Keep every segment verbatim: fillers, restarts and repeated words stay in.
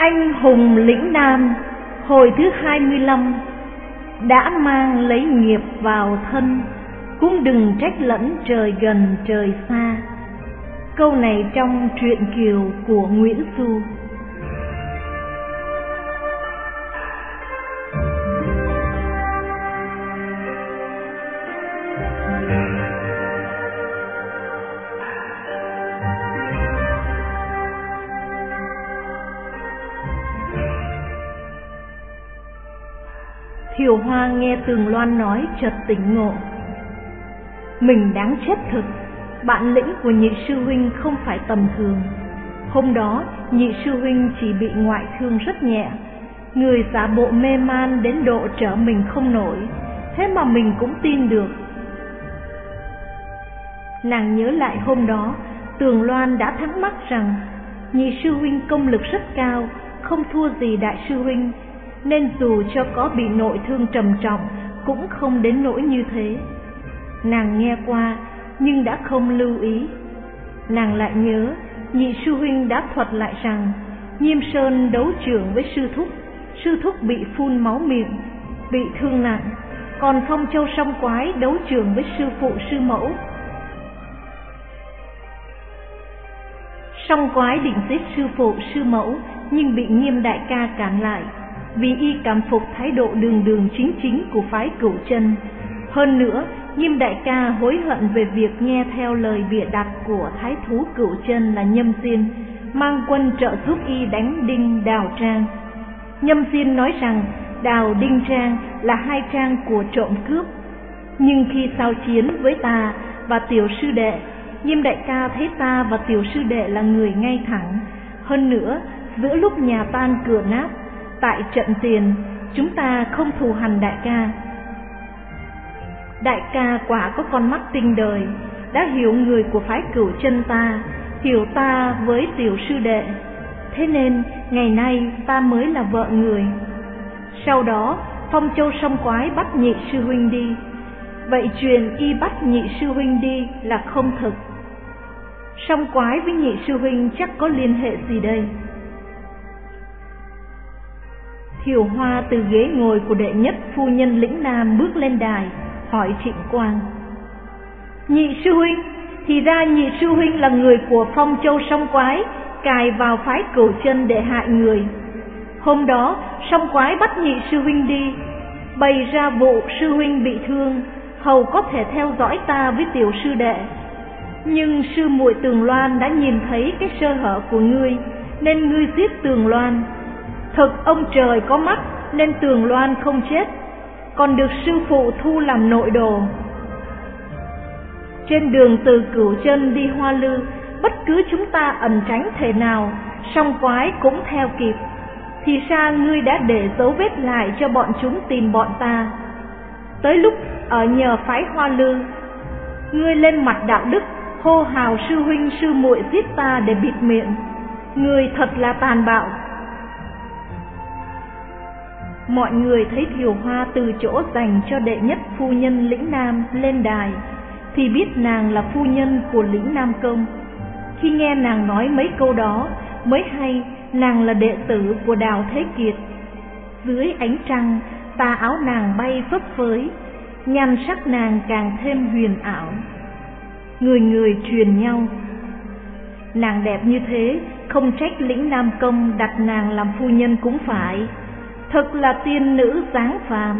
Anh hùng lĩnh Nam hồi thứ hai mươi lăm đã mang lấy nghiệp vào thân, cũng đừng trách lẫn trời gần trời xa. Câu này trong truyện Kiều của Nguyễn Du. Thiều Hoa nghe Tường Loan nói chợt tỉnh ngộ. Mình đáng chết thực, bản lĩnh của nhị sư huynh không phải tầm thường. Hôm đó nhị sư huynh chỉ bị ngoại thương rất nhẹ, người giả bộ mê man đến độ trở mình không nổi, thế mà mình cũng tin được. Nàng nhớ lại hôm đó Tường Loan đã thắc mắc rằng nhị sư huynh công lực rất cao, không thua gì đại sư huynh, nên dù cho có bị nội thương trầm trọng cũng không đến nỗi như thế. Nàng nghe qua nhưng đã không lưu ý. Nàng lại nhớ nhị sư huynh đã thuật lại rằng Nhiêm Sơn đấu trưởng với sư thúc, sư thúc bị phun máu miệng, bị thương nặng, còn Phong Châu Song Quái đấu trưởng với sư phụ sư mẫu. Song Quái định giết sư phụ sư mẫu nhưng bị Nghiêm đại ca cản lại, vì y cảm phục thái độ đường đường chính chính của phái Cửu Chân. Hơn nữa, Nghiêm đại ca hối hận về việc nghe theo lời bịa đặt của thái thú Cửu Chân là Nhâm Diên, mang quân trợ giúp y đánh Đinh Đào Trang. Nhâm Diên nói rằng Đào Đinh Trang là hai trang của trộm cướp, nhưng khi giao chiến với ta và tiểu sư đệ, Nghiêm đại ca thấy ta và tiểu sư đệ là người ngay thẳng. Hơn nữa, giữa lúc nhà tan cửa nát, tại trận tiền, chúng ta không thù hằn đại ca. Đại ca quả có con mắt tinh đời, đã hiểu người của phái Cửu Chân ta, hiểu ta với tiểu sư đệ, thế nên ngày nay ta mới là vợ người. Sau đó Phong Châu Song Quái bắt nhị sư huynh đi, vậy truyền y bắt nhị sư huynh đi là không thực. Song Quái với nhị sư huynh chắc có liên hệ gì đây? Thiều Hoa từ ghế ngồi của đệ nhất phu nhân lĩnh Nam bước lên đài, hỏi Trịnh Quang. Nhị sư huynh, thì ra nhị sư huynh là người của Phong Châu Song Quái, cài vào phái Cửu Chân để hại người. Hôm đó Song Quái bắt nhị sư huynh đi, bày ra vụ sư huynh bị thương, hầu có thể theo dõi ta với tiểu sư đệ. Nhưng sư muội Tường Loan đã nhìn thấy cái sơ hở của ngươi, nên ngươi giết Tường Loan. Thực ông trời có mắt nên Tường Loan không chết, còn được sư phụ thu làm nội đồ. Trên đường từ Cửu Chân đi Hoa Lư, bất cứ chúng ta ẩn tránh thể nào, Song Quái cũng theo kịp. Thì ra ngươi đã để dấu vết lại cho bọn chúng tìm bọn ta. Tới lúc ở nhờ phái Hoa Lư, ngươi lên mặt đạo đức hô hào sư huynh sư muội giết ta để bịt miệng. Ngươi thật là tàn bạo. Mọi người thấy Thiều Hoa từ chỗ dành cho đệ nhất phu nhân lĩnh Nam lên đài thì biết nàng là phu nhân của lĩnh Nam Công. Khi nghe nàng nói mấy câu đó mới hay nàng là đệ tử của Đào Thế Kiệt. Dưới ánh trăng, tà áo nàng bay phấp phới, nhan sắc nàng càng thêm huyền ảo. Người người truyền nhau. Nàng đẹp như thế, không trách lĩnh Nam Công đặt nàng làm phu nhân cũng phải. Thật là tiên nữ dáng phàm.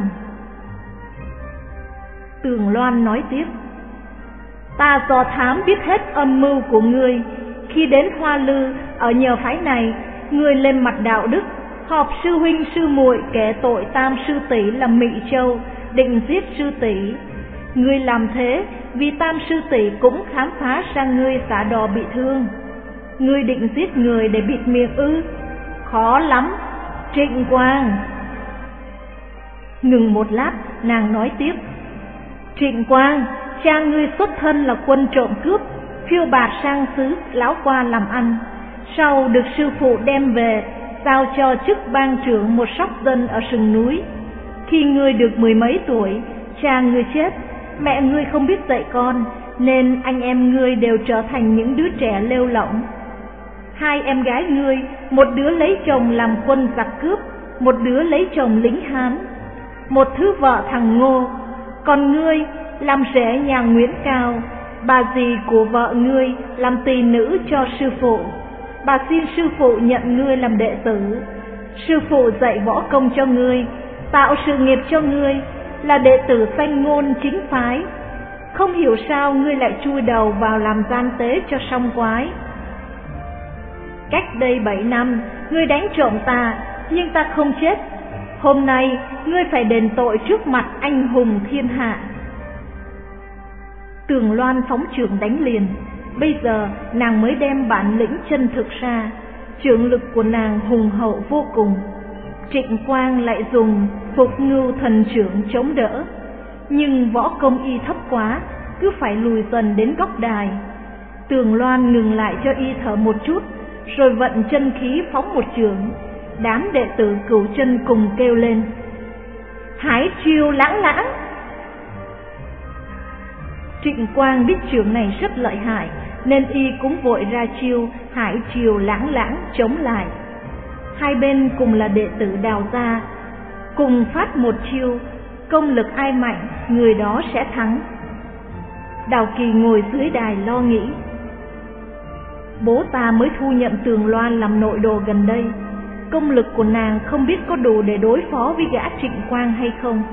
Tường Loan nói tiếp. Ta dò thám biết hết âm mưu của ngươi. Khi đến Hoa Lư ở nhờ phái này, ngươi lên mặt đạo đức, họp sư huynh sư muội kể tội tam sư tỷ là Mị Châu, định giết sư tỷ. Ngươi làm thế vì tam sư tỷ cũng khám phá ra ngươi xả đò bị thương. Ngươi định giết người để bịt miệng ư? Khó lắm. Trịnh Quang. Ngừng một lát, nàng nói tiếp. Trịnh Quang, cha ngươi xuất thân là quân trộm cướp, phiêu bạt sang xứ Lão Qua làm ăn, sau được sư phụ đem về giao cho chức bang trưởng một sóc dân ở sừng núi. Khi ngươi được mười mấy tuổi, cha ngươi chết, mẹ ngươi không biết dạy con, nên anh em ngươi đều trở thành những đứa trẻ lêu lỏng. hai em gái ngươi, một đứa lấy chồng làm quân giặc cướp, một đứa lấy chồng lính Hán, một thứ vợ thằng Ngô, còn ngươi làm rể nhà Nguyễn Cao, bà dì của vợ ngươi làm tỳ nữ cho sư phụ. Bà xin sư phụ nhận ngươi làm đệ tử. Sư phụ dạy võ công cho ngươi, tạo sự nghiệp cho ngươi, là đệ tử danh ngôn chính phái. Không hiểu sao ngươi lại chui đầu vào làm gian tế cho song quái. Cách đây bảy năm, ngươi đánh trộm ta, nhưng ta không chết. Hôm nay, ngươi phải đền tội trước mặt anh hùng thiên hạ. Tường Loan phóng chưởng đánh liền. Bây giờ nàng mới đem bản lĩnh chân thực ra. Chưởng lực của nàng hùng hậu vô cùng. Trịnh Quang lại dùng Phục Ngưu Thần Chưởng chống đỡ, nhưng võ công y thấp quá, cứ phải lùi dần đến góc đài. Tường Loan ngừng lại cho y thở một chút, rồi vận chân khí phóng một chưởng. Đám đệ tử Cửu Chân cùng kêu lên: Hải chiêu lãng lãng. Trịnh Quang biết chưởng này rất lợi hại, nên y cũng vội ra chiêu hải chiều lãng lãng chống lại. Hai bên cùng là đệ tử Đào gia, cùng phát một chiêu, công lực ai mạnh người đó sẽ thắng. Đào Kỳ ngồi dưới đài lo nghĩ. Bố ta mới thu nhận Tường Loan làm nội đồ gần đây, công lực của nàng không biết có đủ để đối phó với gã Trịnh Quang hay không.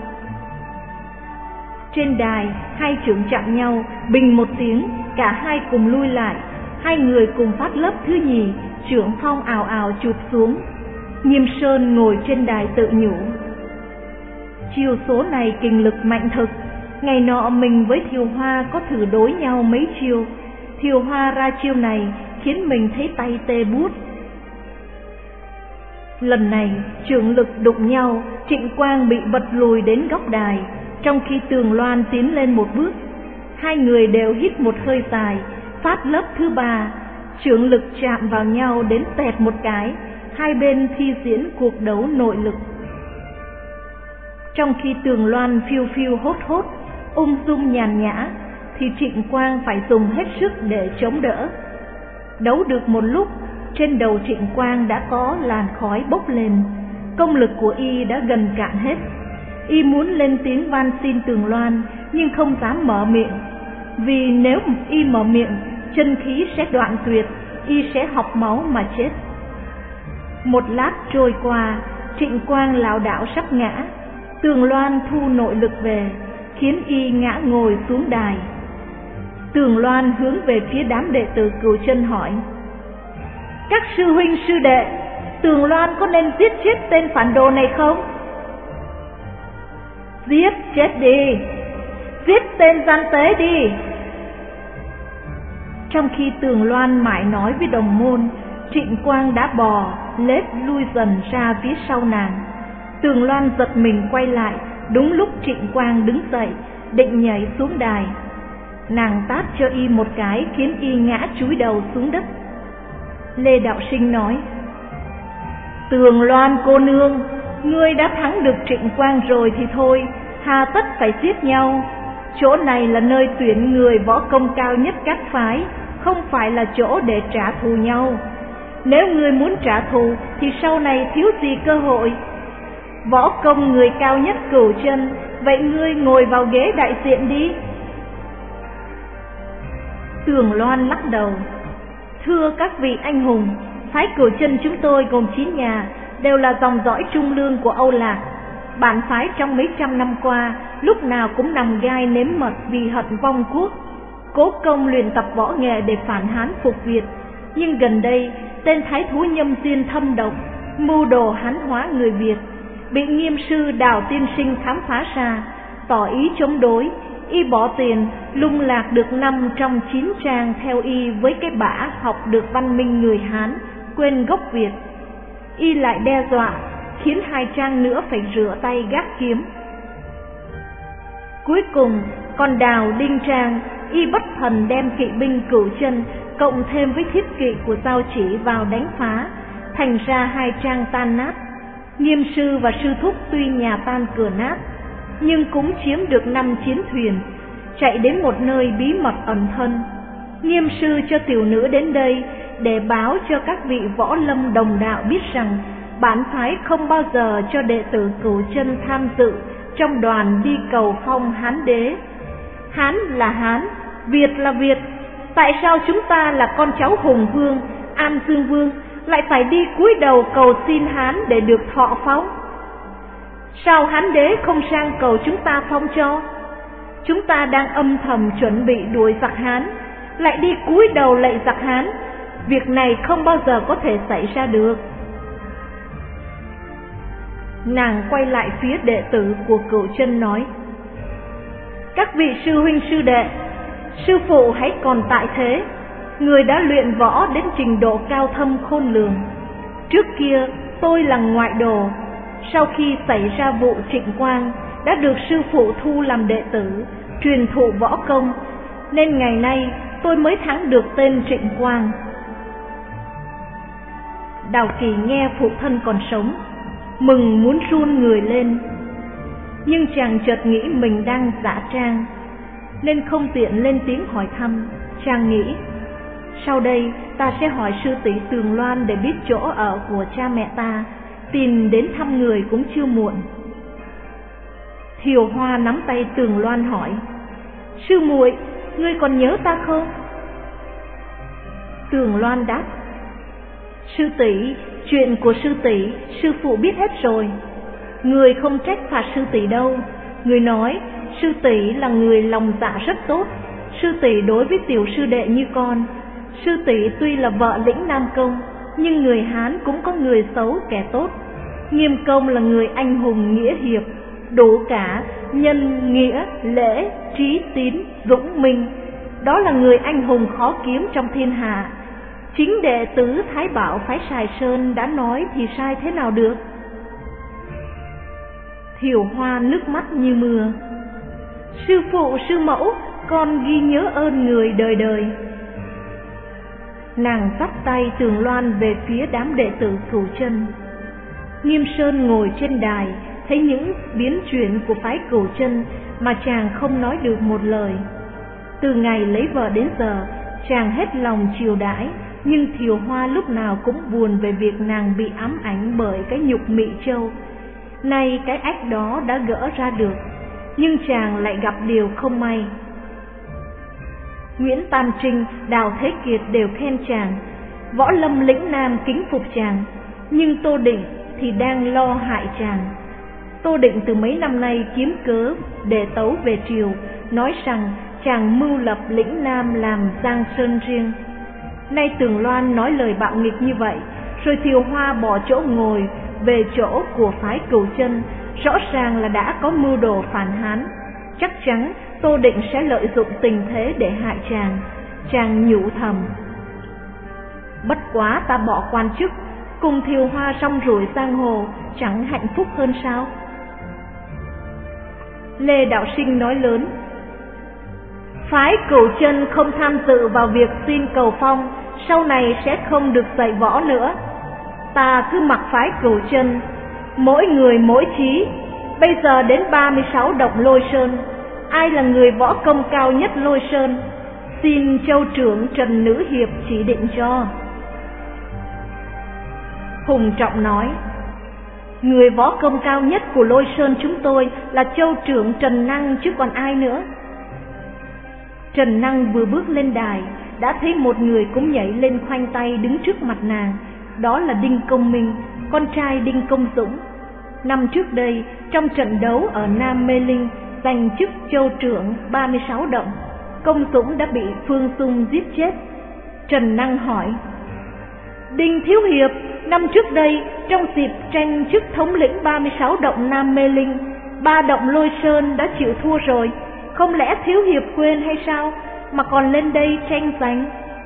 Trên đài, hai chưởng chạm nhau, bình một tiếng, cả hai cùng lui lại. Hai người cùng phát lớp thứ nhì, chưởng phong ào ào chụp xuống. Nghiêm Sơn ngồi trên đài tự nhủ: chiêu số này kinh lực mạnh thực. Ngày nọ mình với Thiều Hoa có thử đối nhau mấy chiêu, Thiều Hoa ra chiêu này khiến mình thấy tay tê buốt. Lần này chưởng lực đụng nhau, Trịnh Quang bị bật lùi đến góc đài, trong khi Tường Loan tiến lên một bước. Hai người đều hít một hơi dài, phát lớp thứ ba, chưởng lực chạm vào nhau đến tẹt một cái. Hai bên thi diễn cuộc đấu nội lực. Trong khi Tường Loan phiêu phiêu hốt hốt, ung dung nhàn nhã, thì Trịnh Quang phải dùng hết sức để chống đỡ. Đấu được một lúc, trên đầu Trịnh Quang đã có làn khói bốc lên, công lực của y đã gần cạn hết. Y muốn lên tiếng van xin Tường Loan, nhưng không dám mở miệng, vì nếu y mở miệng, chân khí sẽ đoạn tuyệt, y sẽ học máu mà chết. Một lát trôi qua, Trịnh Quang lảo đảo sắp ngã. Tường Loan thu nội lực về, khiến y ngã ngồi xuống đài. Tường Loan hướng về phía đám đệ tử Cửu Chân hỏi: các sư huynh sư đệ, Tường Loan có nên giết chết tên phản đồ này không? Giết chết đi, giết tên gian tế đi. Trong khi Tường Loan mãi nói với đồng môn, Trịnh Quang đã bò lết lui dần ra phía sau nàng. Tường Loan giật mình quay lại, đúng lúc Trịnh Quang đứng dậy định nhảy xuống đài. Nàng tát cho y một cái khiến y ngã chúi đầu xuống đất. Lê Đạo Sinh nói: Tường Loan cô nương, ngươi đã thắng được Trịnh Quang rồi thì thôi, hà tất phải giết nhau. Chỗ này là nơi tuyển người võ công cao nhất các phái, không phải là chỗ để trả thù nhau. Nếu ngươi muốn trả thù thì sau này thiếu gì cơ hội. Võ công người cao nhất Cửu Chân, vậy ngươi ngồi vào ghế đại diện đi. Tường Loan lắc đầu: thưa các vị anh hùng, phái Cửu Chân chúng tôi gồm chín nhà, đều là dòng dõi trung lương của Âu Lạc. Bản phái trong mấy trăm năm qua, lúc nào cũng nằm gai nếm mật vì hận vong quốc, cố công luyện tập võ nghệ để phản Hán phục Việt. Nhưng gần đây, tên thái thú Nhâm Diên thâm độc, mưu đồ Hán hóa người Việt, bị Nghiêm sư Đào Tiên Sinh khám phá ra, tỏ ý chống đối. Y bỏ tiền lung lạc được năm trong chín trang theo y với cái bả học được văn minh người Hán, quên gốc Việt. Y lại đe dọa khiến hai trang nữa phải rửa tay gác kiếm. Cuối cùng còn Đào Đinh Trang, y bất thần đem kỵ binh Cửu Chân cộng thêm với thiết kỵ của Giao Chỉ vào đánh phá, thành ra hai trang tan nát. Nghiêm sư và sư thúc tuy nhà tan cửa nát, nhưng cũng chiếm được năm chiến thuyền, chạy đến một nơi bí mật ẩn thân. Nghiêm sư cho tiểu nữ đến đây, để báo cho các vị võ lâm đồng đạo biết rằng bản phái không bao giờ cho đệ tử Cửu Chân tham dự trong đoàn đi cầu phong Hán đế. Hán là Hán, Việt là Việt, tại sao chúng ta là con cháu Hùng Vương, An Dương Vương lại phải đi cúi đầu cầu xin Hán để được thọ phong? Sao Hán đế không sang cầu chúng ta phong cho? Chúng ta đang âm thầm chuẩn bị đuổi giặc Hán, lại đi cúi đầu lạy giặc Hán. Việc này không bao giờ có thể xảy ra được. Nàng quay lại phía đệ tử của Cửu Chân nói: các vị sư huynh sư đệ, sư phụ hãy còn tại thế. Người đã luyện võ đến trình độ cao thâm khôn lường. Trước kia tôi là ngoại đồ, sau khi xảy ra vụ Trịnh Quang đã được sư phụ thu làm đệ tử, truyền thụ võ công, nên ngày nay tôi mới thắng được tên Trịnh Quang. Đào Kỳ nghe phụ thân còn sống, mừng muốn run người lên, nhưng chàng chợt nghĩ mình đang giả trang, nên không tiện lên tiếng hỏi thăm. Chàng nghĩ, sau đây ta sẽ hỏi sư tỷ Tường Loan để biết chỗ ở của cha mẹ ta, tìm đến thăm người cũng chưa muộn. Thiều Hoa nắm tay Tường Loan hỏi: sư muội, ngươi còn nhớ ta không? Tường Loan đáp: sư tỷ, chuyện của sư tỷ sư phụ biết hết rồi. Người không trách phạt sư tỷ đâu. Người nói sư tỷ là người lòng dạ rất tốt. Sư tỷ đối với tiểu sư đệ như con. Sư tỷ tuy là vợ lĩnh Nam Công, nhưng người Hán cũng có người xấu kẻ tốt. Nghiêm Công là người anh hùng nghĩa hiệp, đủ cả nhân nghĩa lễ trí tín dũng minh. Đó là người anh hùng khó kiếm trong thiên hạ. Chính đệ tử Thái Bảo phái Sài Sơn đã nói thì sai thế nào được? Thiều Hoa nước mắt như mưa: sư phụ sư mẫu, con ghi nhớ ơn người đời đời. Nàng dắt tay Tường Loan về phía đám đệ tử Cửu Chân. Nghiêm Sơn ngồi trên đài, thấy những biến chuyển của phái Cửu Chân mà chàng không nói được một lời. Từ ngày lấy vợ đến giờ, chàng hết lòng chiều đãi, nhưng Thiều Hoa lúc nào cũng buồn về việc nàng bị ám ảnh bởi cái nhục Mị Châu. Nay cái ách đó đã gỡ ra được, nhưng chàng lại gặp điều không may. Nguyễn Tam Trinh, Đào Thế Kiệt đều khen chàng, võ lâm lĩnh Nam kính phục chàng, nhưng Tô Định thì đang lo hại chàng. Tô Định từ mấy năm nay kiếm cớ để tấu về triều, nói rằng chàng mưu lập lĩnh Nam làm Giang Sơn riêng. Nay Tường Loan nói lời bạo nghịch như vậy, rồi Thiều Hoa bỏ chỗ ngồi về chỗ của phái Cửu Chân, rõ ràng là đã có mưu đồ phản Hán. Chắc chắn Tô Định sẽ lợi dụng tình thế để hại chàng. Chàng nhủ thầm: bất quá ta bỏ quan chức, cùng Thiều Hoa rong ruổi giang hồ, chẳng hạnh phúc hơn sao? Lê Đạo Sinh nói lớn: phái Cửu Chân không tham dự vào việc xin cầu phong, sau này sẽ không được dạy võ nữa. Ta cứ mặc phái Cửu Chân, mỗi người mỗi chí. Bây giờ đến ba mươi sáu động Lôi Sơn, ai là người võ công cao nhất Lôi Sơn, xin châu trưởng Trần Nữ Hiệp chỉ định cho. Hùng Trọng nói: người võ công cao nhất của Lôi Sơn chúng tôi là châu trưởng Trần Năng chứ còn ai nữa. Trần Năng vừa bước lên đài, đã thấy một người cũng nhảy lên khoanh tay đứng trước mặt nàng. Đó là Đinh Công Minh, con trai Đinh Công Dũng. Năm trước đây, trong trận đấu ở Nam Mê Linh, giành chức châu trưởng ba mươi sáu động, Công Dũng đã bị Phương Dung giết chết. Trần Năng hỏi: Đinh Thiếu Hiệp, năm trước đây, trong dịp tranh chức thống lĩnh ba mươi sáu động Nam Mê Linh, ba động Lôi Sơn đã chịu thua rồi, không lẽ Thiếu Hiệp quên hay sao, mà còn lên đây tranh giành?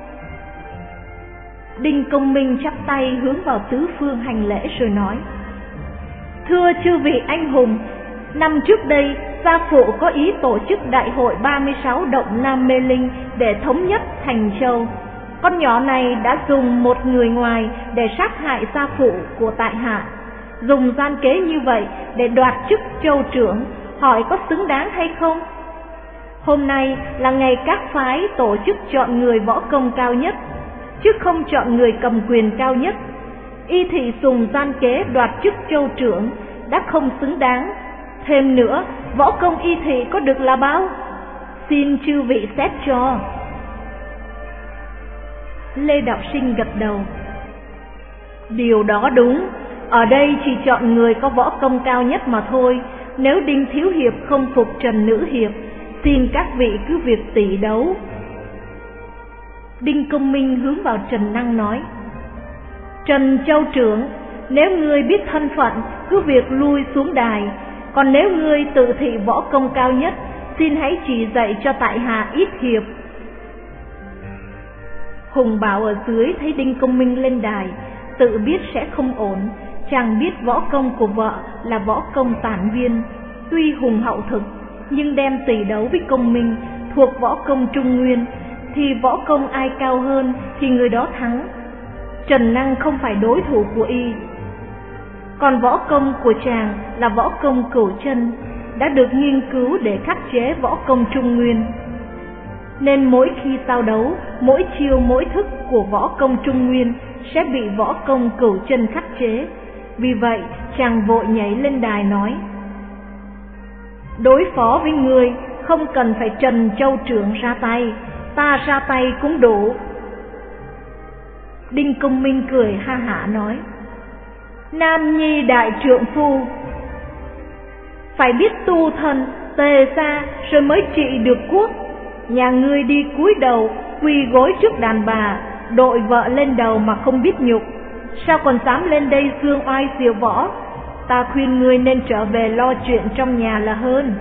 Đinh Công Minh chắp tay hướng vào tứ phương hành lễ rồi nói: thưa chư vị anh hùng, năm trước đây gia phụ có ý tổ chức đại hội ba mươi sáu động Nam Mê Linh để thống nhất Thành Châu. Con nhỏ này đã dùng một người ngoài để sát hại gia phụ của tại hạ, dùng gian kế như vậy để đoạt chức châu trưởng, hỏi có xứng đáng hay không? Hôm nay là ngày các phái tổ chức chọn người võ công cao nhất. chứ không chọn người cầm quyền cao nhất. Y thị sùng gian kế đoạt chức châu trưởng đã không xứng đáng. Thêm nữa, võ công y thị có được là bao? Xin chư vị xét cho. Lê Đạo Sinh gật đầu. Điều đó đúng, ở đây chỉ chọn người có võ công cao nhất mà thôi. Nếu Đinh Thiếu Hiệp không phục Trần Nữ Hiệp, xin các vị cứ việc tỷ đấu. Đinh Công Minh hướng vào Trần Năng nói: Trần Châu trưởng, nếu ngươi biết thân phận, cứ việc lui xuống đài. Còn nếu ngươi tự thị võ công cao nhất, xin hãy chỉ dạy cho tại hạ ít hiệp. Hùng Bảo ở dưới thấy Đinh Công Minh lên đài, tự biết sẽ không ổn. Chàng biết võ công của vợ là võ công tản viên, tuy hùng hậu thực, nhưng đem tỷ đấu với Công Minh thuộc võ công trung nguyên, thì võ công ai cao hơn thì người đó thắng. Trần Năng không phải đối thủ của y. Còn võ công của chàng là võ công cửu chân, đã được nghiên cứu để khắc chế võ công trung nguyên, nên mỗi khi giao đấu, mỗi chiêu mỗi thức của võ công trung nguyên sẽ bị võ công cửu chân khắc chế. Vì vậy chàng vội nhảy lên đài nói: Đối phó với người không cần phải Trần Châu trưởng ra tay, ta ra tay cũng đủ. Đinh Công Minh cười ha hả nói: Nam nhi đại trượng phu, phải biết tu thân tề gia rồi mới trị được quốc. Nhà ngươi đi cúi đầu quỳ gối trước đàn bà, đội vợ lên đầu mà không biết nhục, sao còn dám lên đây dương oai diệu võ? Ta khuyên ngươi nên trở về lo chuyện trong nhà là hơn.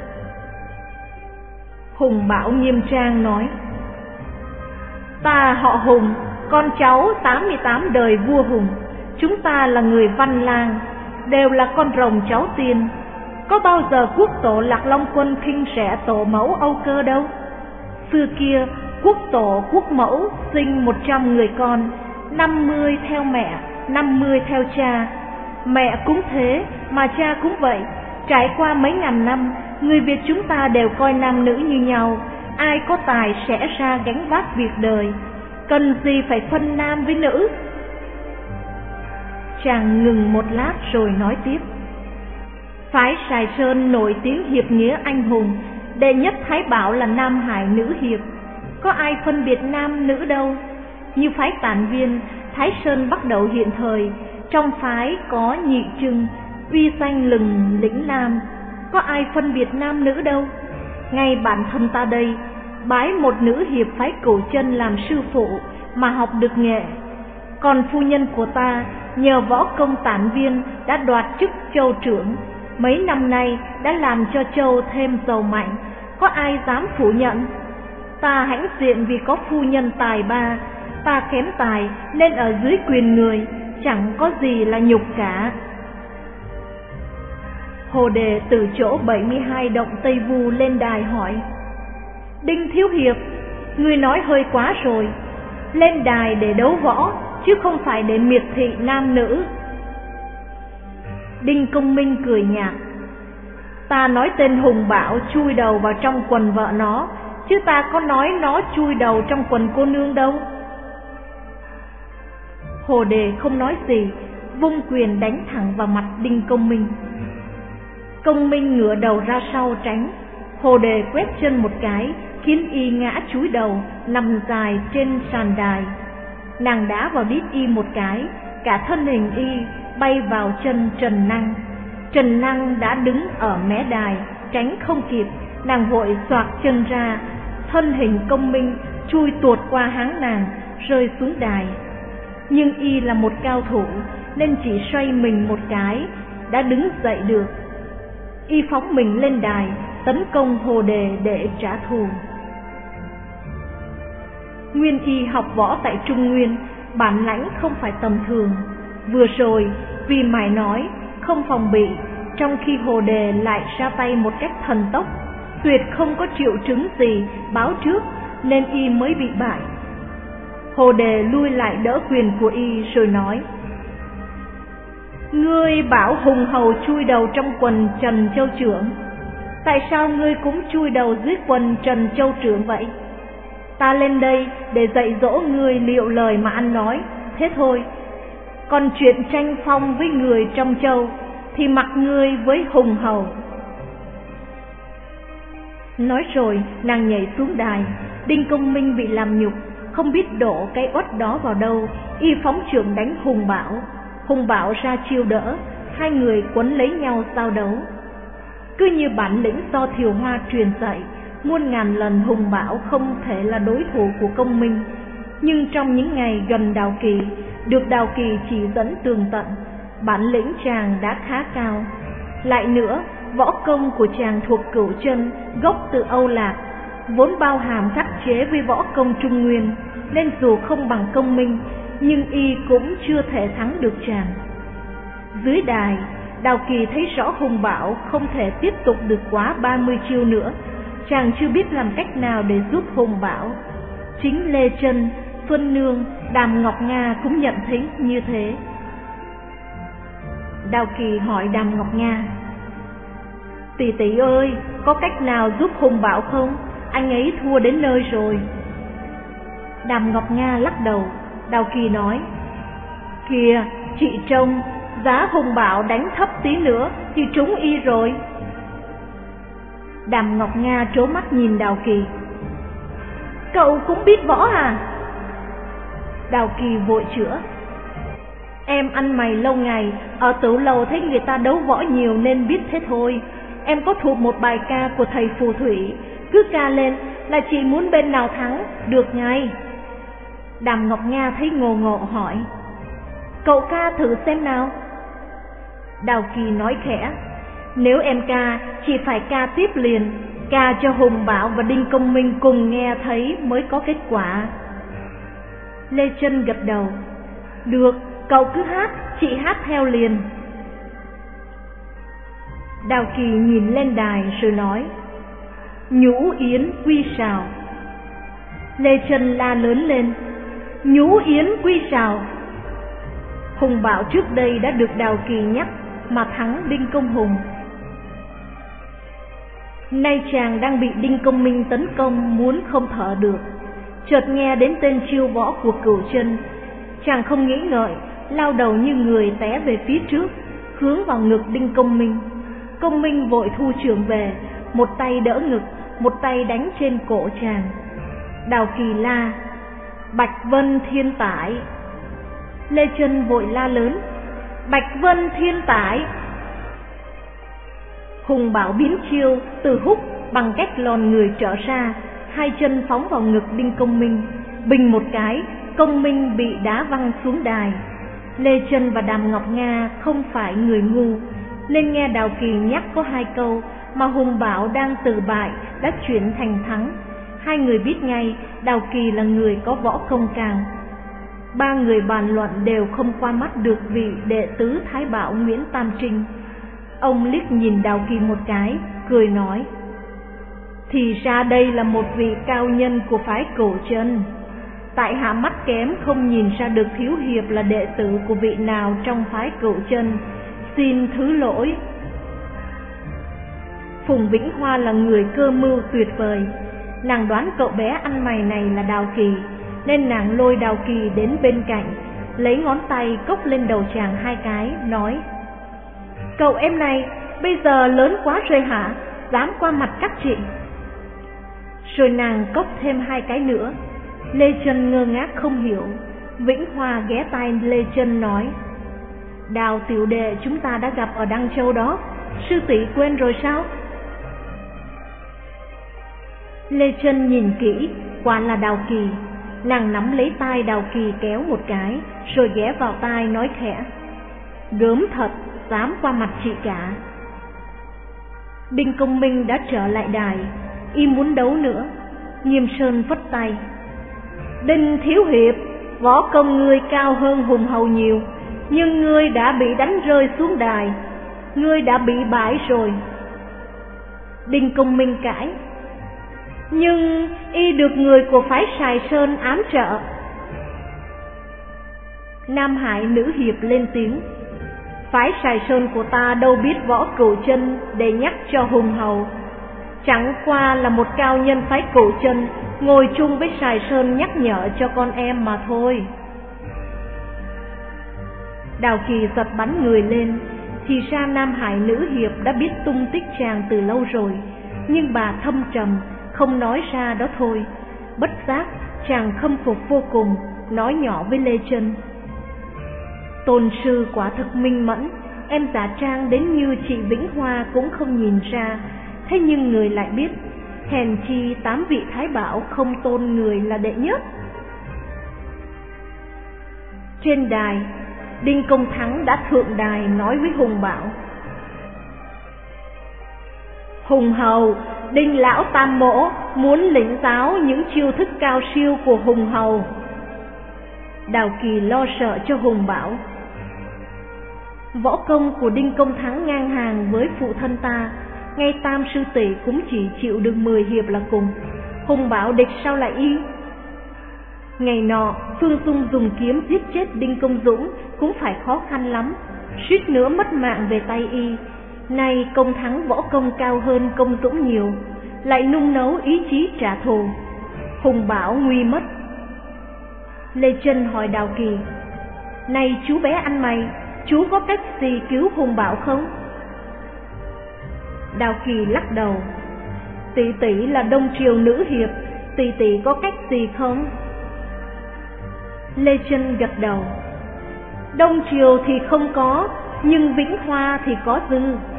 Hùng Bảo nghiêm trang nói: Ta họ Hùng, con cháu tám mươi tám đời vua Hùng. Chúng ta là người Văn Lang, đều là con rồng cháu tiên. Có bao giờ quốc tổ Lạc Long Quân khinh rẻ tổ mẫu Âu Cơ đâu. Xưa kia quốc tổ quốc mẫu sinh một trăm người con, năm mươi theo mẹ, năm mươi theo cha. Mẹ cũng thế mà cha cũng vậy. Trải qua mấy ngàn năm, người Việt chúng ta đều coi nam nữ như nhau. Ai có tài sẽ ra gánh vác việc đời, cần gì phải phân nam với nữ. Chàng ngừng một lát rồi nói tiếp: Phái Sài Sơn nổi tiếng hiệp nghĩa anh hùng, đệ nhất Thái Bảo là nam hải nữ hiệp, có ai phân biệt nam nữ đâu. Như phái Tản Viên, Thái Sơn bắt đầu hiện thời, trong phái có Nhị Trưng, uy danh lừng lĩnh nam, có ai phân biệt nam nữ đâu. Ngay bản thân ta đây, bái một nữ hiệp phái Cửu Chân làm sư phụ mà học được nghệ. Còn phu nhân của ta nhờ võ công Tản Viên đã đoạt chức châu trưởng, mấy năm nay đã làm cho châu thêm giàu mạnh, có ai dám phủ nhận. Ta hãnh diện vì có phu nhân tài ba, ta kém tài nên ở dưới quyền người, chẳng có gì là nhục cả. Hồ Đề từ chỗ bảy mươi hai động Tây Vu lên đài hỏi: Đinh Thiếu Hiệp, ngươi nói hơi quá rồi. Lên đài để đấu võ, chứ không phải để miệt thị nam nữ. Đinh Công Minh cười nhạt: Ta nói tên Hùng Bảo chui đầu vào trong quần vợ nó, chứ ta có nói nó chui đầu trong quần cô nương đâu. Hồ Đề không nói gì, vung quyền đánh thẳng vào mặt Đinh Công Minh. Công Minh ngửa đầu ra sau tránh. Hồ Đề quét chân một cái, khiến y ngã chúi đầu, nằm dài trên sàn đài. Nàng đá vào đít y một cái, cả thân hình y bay vào chân Trần Năng. Trần Năng đã đứng ở mé đài, tránh không kịp, nàng vội xoạc chân ra, thân hình Công Minh chui tuột qua háng nàng, rơi xuống đài. Nhưng y là một cao thủ, nên chỉ xoay mình một cái, đã đứng dậy được. Y phóng mình lên đài, tấn công Hồ Đề để trả thù. Nguyên y học võ tại Trung Nguyên, bản lãnh không phải tầm thường. Vừa rồi vì mải nói, không phòng bị, trong khi Hồ Đề lại ra tay một cách thần tốc, tuyệt không có triệu chứng gì báo trước, nên y mới bị bại. Hồ Đề lui lại đỡ quyền của y rồi nói: Ngươi bảo Hùng Hầu chui đầu trong quần Trần Châu trưởng, tại sao ngươi cũng chui đầu dưới quần Trần Châu trưởng vậy? Ta lên đây để dạy dỗ ngươi liệu lời mà ăn nói, thế thôi. Còn chuyện tranh phong với người trong châu thì mặc ngươi với hùng hầu. Nói rồi nàng nhảy xuống đài. Đinh Công Minh bị làm nhục, không biết đổ cái uất đó vào đâu, y phóng chưởng đánh Hùng Bảo. Hùng Bảo ra chiêu đỡ, hai người quấn lấy nhau giao đấu. Cứ như bản lĩnh do Thiều Hoa truyền dạy, muôn ngàn lần Hùng Bảo không thể là đối thủ của Công Minh. Nhưng trong những ngày gần Đào Kỳ, được Đào Kỳ chỉ dẫn tường tận, bản lĩnh chàng đã khá cao. Lại nữa, võ công của chàng thuộc Cửu Chân, gốc từ Âu Lạc, vốn bao hàm khắc chế với võ công Trung Nguyên, nên dù không bằng Công Minh, nhưng y cũng chưa thể thắng được chàng. Dưới đài, Đào Kỳ thấy rõ Hùng Bảo không thể tiếp tục được quá ba mươi chiêu nữa, chàng chưa biết làm cách nào để giúp Hùng Bảo. Chính Lê Chân, Xuân Nương, Đàm Ngọc Nga cũng nhận thấy như thế. Đào Kỳ hỏi Đàm Ngọc Nga: "Tỷ tỷ ơi, có cách nào giúp Hùng Bảo không? Anh ấy thua đến nơi rồi." Đàm Ngọc Nga lắc đầu. Đào Kỳ nói: "Kìa, chị trông, giá Hùng Bảo đánh thấp tí nữa thì trúng y rồi." Đàm Ngọc Nga trố mắt nhìn Đào Kỳ: "Cậu cũng biết võ à?" Đào Kỳ vội chữa: "Em ăn mày lâu ngày, ở tửu lầu thấy người ta đấu võ nhiều nên biết thế thôi. Em có thuộc một bài ca của thầy phù thủy, cứ ca lên là chị muốn bên nào thắng, được ngay." Đàm Ngọc Nga thấy ngộ ngộ hỏi: "Cậu ca thử xem nào." Đào Kỳ nói khẽ: "Nếu em ca, chị phải ca tiếp liền, ca cho Hùng Bảo và Đinh Công Minh cùng nghe thấy mới có kết quả." Lê Chân gật đầu: "Được, cậu cứ hát, chị hát theo liền." Đào Kỳ nhìn lên đài rồi nói: "Nhũ yến quy sào." Lê Chân la lớn lên: "Nhũ yến quy sào." Hùng Bảo trước đây đã được Đào Kỳ nhắc mà thắng Đinh Công Hùng. Nay chàng đang bị Đinh Công Minh tấn công muốn không thở được, chợt nghe đến tên chiêu võ của Cửu Chân, chàng không nghĩ ngợi, lao đầu như người té về phía trước, hướng vào ngực Đinh Công Minh. Công Minh vội thu chưởng về, một tay đỡ ngực, một tay đánh trên cổ chàng. Đào Kỳ la: "Bạch Vân Thiên Tải!" Lê Chân vội la lớn: "Bạch Vân Thiên Tải!" Hùng Bảo biến chiêu, từ húc bằng cách lòn người trở ra, hai chân phóng vào ngực Đinh Công Minh. Bình một cái, Công Minh bị đá văng xuống đài. Lê Chân và Đàm Ngọc Nga không phải người ngu, nên nghe Đào Kỳ nhắc có hai câu mà Hùng Bảo đang từ bại đã chuyển thành thắng. Hai người biết ngay Đào Kỳ là người có võ công cao. Ba người bàn luận đều không qua mắt được vị đệ tứ Thái Bảo Nguyễn Tam Trinh. Ông liếc nhìn Đào Kỳ một cái, cười nói: "Thì ra đây là một vị cao nhân của phái Cửu Chân. Tại hạ mắt kém không nhìn ra được thiếu hiệp là đệ tử của vị nào trong phái Cửu Chân, xin thứ lỗi." Phùng Vĩnh Hoa là người cơ mưu tuyệt vời, nàng đoán cậu bé ăn mày này là Đào Kỳ, nên nàng lôi Đào Kỳ đến bên cạnh, lấy ngón tay cốc lên đầu chàng hai cái, nói: "Cậu em này bây giờ lớn quá rồi hả, dám qua mặt các chị?" Rồi nàng cốc thêm hai cái nữa. Lê Chân ngơ ngác không hiểu. Vĩnh Hoa ghé tai Lê Chân nói: "Đào tiểu đệ chúng ta đã gặp ở Đăng Châu đó, sư tỷ quên rồi sao?" Lê Chân nhìn kỹ, quả là Đào Kỳ. Nàng nắm lấy tai Đào Kỳ kéo một cái, rồi ghé vào tai nói khẽ: "Gớm thật, dám qua mặt chị cả." Đinh Công Minh đã trở lại đài, y muốn đấu nữa. Nghiêm Sơn phất tay: "Đinh thiếu hiệp, võ công ngươi cao hơn Hùng hầu nhiều, nhưng ngươi đã bị đánh rơi xuống đài, ngươi đã bị bại rồi." Đinh Công Minh cãi: "Nhưng y được người của phái Sài Sơn ám trợ." Nam Hải nữ hiệp lên tiếng: "Phái Sài Sơn của ta đâu biết võ Cửu Chân để nhắc cho Hùng hầu. Chẳng qua là một cao nhân phái Cửu Chân ngồi chung với Sài Sơn nhắc nhở cho con em mà thôi. Đào Kỳ giật bắn người lên, thì ra Nam Hải nữ hiệp đã biết tung tích chàng từ lâu rồi, nhưng bà thâm trầm, không nói ra đó thôi. Bất giác, chàng khâm phục vô cùng, nói nhỏ với Lê Chân: Tôn sư quả thực minh mẫn, em giả trang đến như chị Vĩnh Hoa cũng không nhìn ra, thế nhưng người lại biết, hèn chi tám vị thái bảo không tôn người là đệ nhất. Trên đài, Đinh Công Thắng đã thượng đài nói với Hùng Bảo: Hùng hầu, Đinh lão tam mỗ muốn lĩnh giáo những chiêu thức cao siêu của Hùng hầu. Đào Kỳ lo sợ cho Hùng Bảo: Võ công của Đinh Công Thắng ngang hàng với phụ thân ta, ngay tam sư tỷ cũng chỉ chịu được mười hiệp là cùng. Hùng Bảo địch sao lại y? Ngày nọ Phương Dung dùng kiếm giết chết Đinh Công Dũng cũng phải khó khăn lắm, suýt nữa mất mạng về tay y. Nay Công Thắng võ công cao hơn Công Dũng nhiều, lại nung nấu ý chí trả thù, Hùng Bảo nguy mất. Lê Chân hỏi Đào Kỳ: Này chú bé ăn mày, chú có cách gì cứu Hùng Bảo không? Đào Kỳ lắc đầu: Tỷ tỷ là Đông Triều nữ hiệp, tỷ tỷ có cách gì không? Lê Chân gật đầu: Đông Triều thì không có, nhưng Vĩnh Hoa thì có dư.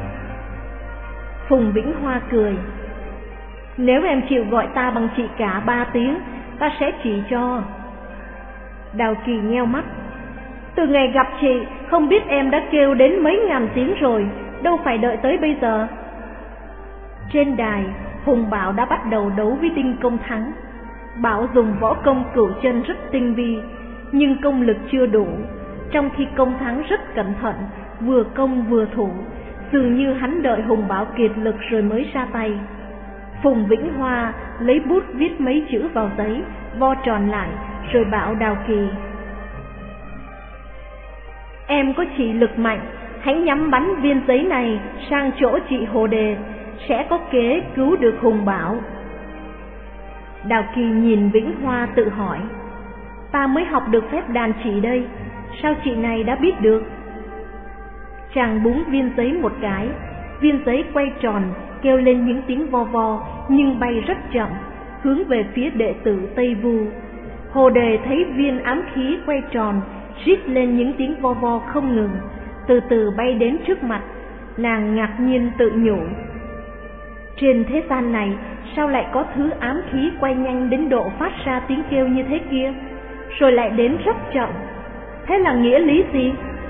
Phùng Vĩnh Hoa cười: Nếu em chịu gọi ta bằng chị cả ba tiếng, ta sẽ chỉ cho. Đào Kỳ nheo mắt: Từ ngày gặp chị, không biết em đã kêu đến mấy ngàn tiếng rồi, đâu phải đợi tới bây giờ. Trên đài, Hùng Bảo đã bắt đầu đấu với Đinh Công Thắng. Bảo dùng võ công cửu chân rất tinh vi, nhưng công lực chưa đủ, trong khi Công Thắng rất cẩn thận, vừa công vừa thủ, dường như hắn đợi Hùng Bảo kiệt lực rồi mới ra tay. Phùng Vĩnh Hoa lấy bút viết mấy chữ vào giấy, vo tròn lại, rồi bảo Đào Kỳ: Em có chỉ lực mạnh, hãy nhắm bắn viên giấy này sang chỗ chị Hồ Đề, sẽ có kế cứu được Hùng Bảo. Đào Kỳ nhìn Vĩnh Hoa tự hỏi: Ta mới học được phép đàn chỉ đây, sao chị này đã biết được? Chàng búng viên giấy một cái, viên giấy quay tròn, kêu lên những tiếng vo vo, nhưng bay rất chậm, hướng về phía đệ tử Tây Vu. Hồ Đề thấy viên ám khí quay tròn, rít lên những tiếng vo vo không ngừng, từ từ bay đến trước mặt. Nàng ngạc nhiên tự nhủ: Trên thế gian này sao lại có thứ ám khí quay nhanh đến độ phát ra tiếng kêu như thế kia, rồi lại đến rất chậm, thế là nghĩa lý gì?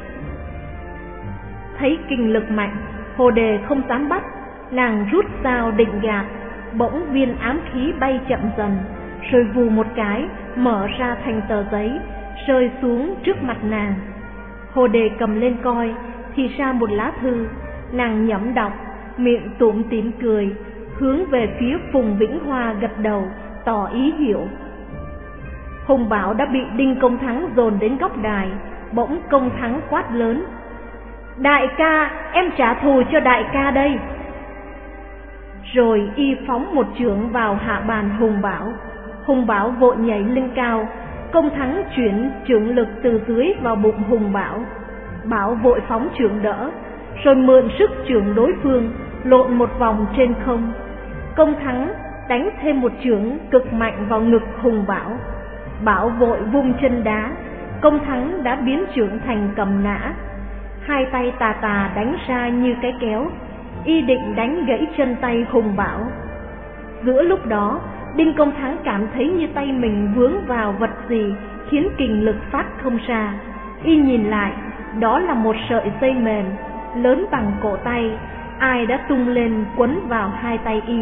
Thấy kinh lực mạnh, Hồ Đề không dám bắt, nàng rút dao định gạt, bỗng viên ám khí bay chậm dần, rồi vù một cái mở ra thành tờ giấy, rơi xuống trước mặt nàng. Hồ Đề cầm lên coi, thì ra một lá thư. Nàng nhẩm đọc, miệng tủm tỉm cười, hướng về phía Phùng Vĩnh Hoa gật đầu, tỏ ý hiểu. Hùng Bảo đã bị Đinh Công Thắng dồn đến góc đài, bỗng Công Thắng quát lớn: Đại ca, em trả thù cho đại ca đây. Rồi y phóng một chưởng vào hạ bàn Hùng Bảo. Hùng Bảo vội nhảy lên cao, Công Thắng chuyển chưởng lực từ dưới vào bụng Hùng Bảo. Bảo vội phóng chưởng đỡ, rồi mượn sức chưởng đối phương, lộn một vòng trên không. Công Thắng đánh thêm một chưởng cực mạnh vào ngực Hùng Bảo. Bảo vội vung chân đá, Công Thắng đã biến chưởng thành cầm nã, hai tay tà tà đánh ra như cái kéo, y định đánh gãy chân tay Hùng Bảo. Giữa lúc đó, Đinh Công Thắng cảm thấy như tay mình vướng vào vật gì khiến kình lực phát không ra. Y nhìn lại, đó là một sợi dây mềm lớn bằng cổ tay, ai đã tung lên quấn vào hai tay y.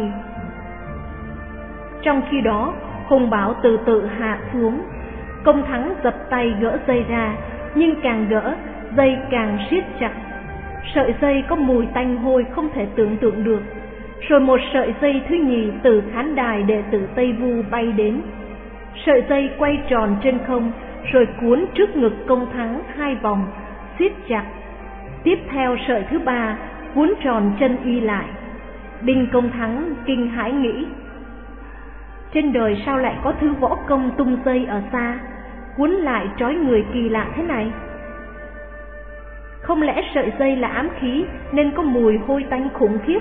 Trong khi đó, Hùng Bảo từ từ hạ xuống. Công Thắng giật tay gỡ dây ra, nhưng càng gỡ, dây càng siết chặt. Sợi dây có mùi tanh hôi không thể tưởng tượng được. Rồi một sợi dây thứ nhì từ khán đài đệ tử Tây Vu bay đến. Sợi dây quay tròn trên không, rồi cuốn trước ngực Công Thắng hai vòng, siết chặt. Tiếp theo sợi thứ ba cuốn tròn chân y lại. Đinh Công Thắng kinh hãi nghĩ: Trên đời sao lại có thứ võ công tung dây ở xa, cuốn lại trói người kỳ lạ thế này? Không lẽ sợi dây là ám khí nên có mùi hôi tanh khủng khiếp?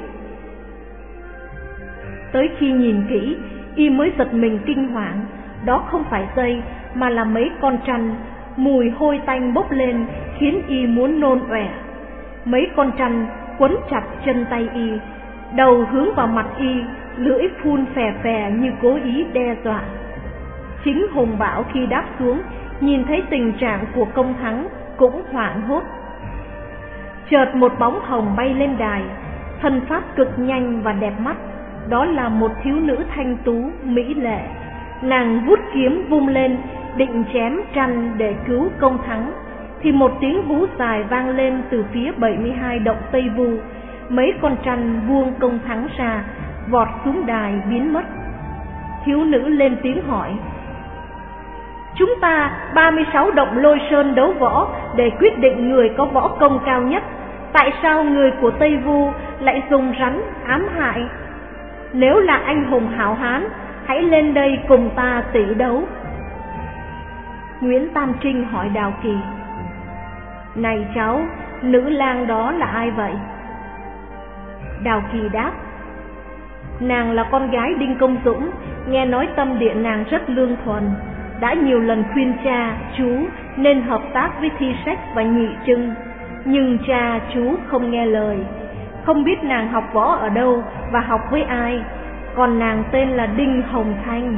Tới khi nhìn kỹ, y mới giật mình kinh hoàng. Đó không phải dây mà là mấy con trăn. Mùi hôi tanh bốc lên khiến y muốn nôn ọe. Mấy con trăn quấn chặt chân tay y, đầu hướng vào mặt y, lưỡi phun phè phè như cố ý đe dọa. Chính Hùng Bảo khi đáp xuống, nhìn thấy tình trạng của Công Thắng cũng hoảng hốt. Chợt một bóng hồng bay lên đài, thân pháp cực nhanh và đẹp mắt. Đó là một thiếu nữ thanh tú mỹ lệ. Nàng vút kiếm vung lên, định chém trăn để cứu Công Thắng, thì một tiếng hú dài vang lên từ phía bảy mươi hai động Tây Vu. Mấy con trăn buông Công Thắng ra, vọt xuống đài biến mất. Thiếu nữ lên tiếng hỏi: chúng ta ba mươi sáu động Lôi Sơn đấu võ để quyết định người có võ công cao nhất. Tại sao người của Tây Vu lại dùng rắn ám hại? Nếu là anh hùng hảo hán, hãy lên đây cùng ta tỷ đấu. Nguyễn Tam Trinh hỏi Đào Kỳ: này cháu, nữ lang đó là ai vậy? Đào Kỳ đáp: nàng là con gái Đinh Công Dũng. Nghe nói tâm địa nàng rất lương thuần, đã nhiều lần khuyên cha, chú nên hợp tác với Thi Sách và Nhị Trưng, nhưng cha, chú không nghe lời. Không biết nàng học võ ở đâu và học với ai. Còn nàng tên là Đinh Hồng Thanh.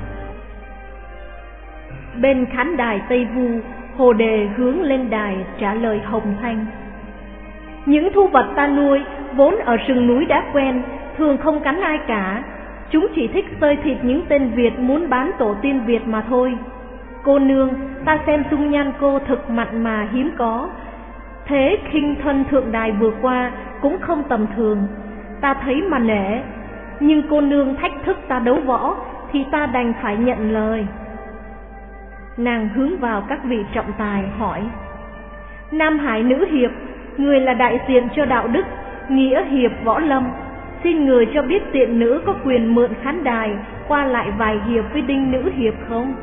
Bên khán đài Tây Vu, Hồ Đề hướng lên đài trả lời Hồng Thanh: những thu vật ta nuôi vốn ở rừng núi đã quen, thường không cắn ai cả. Chúng chỉ thích xơi thịt những tên Việt muốn bán tổ tiên Việt mà thôi. Cô nương, ta xem dung nhan cô thực mặn mà hiếm có. Thế khinh thân thượng đài vừa qua cũng không tầm thường, ta thấy mà nể. Nhưng cô nương thách thức ta đấu võ thì ta đành phải nhận lời. Nàng hướng vào các vị trọng tài hỏi: Nam Hải nữ hiệp, người là đại diện cho đạo đức, nghĩa hiệp võ lâm, xin người cho biết tiện nữ có quyền mượn khán đài qua lại vài hiệp với Đinh nữ hiệp không?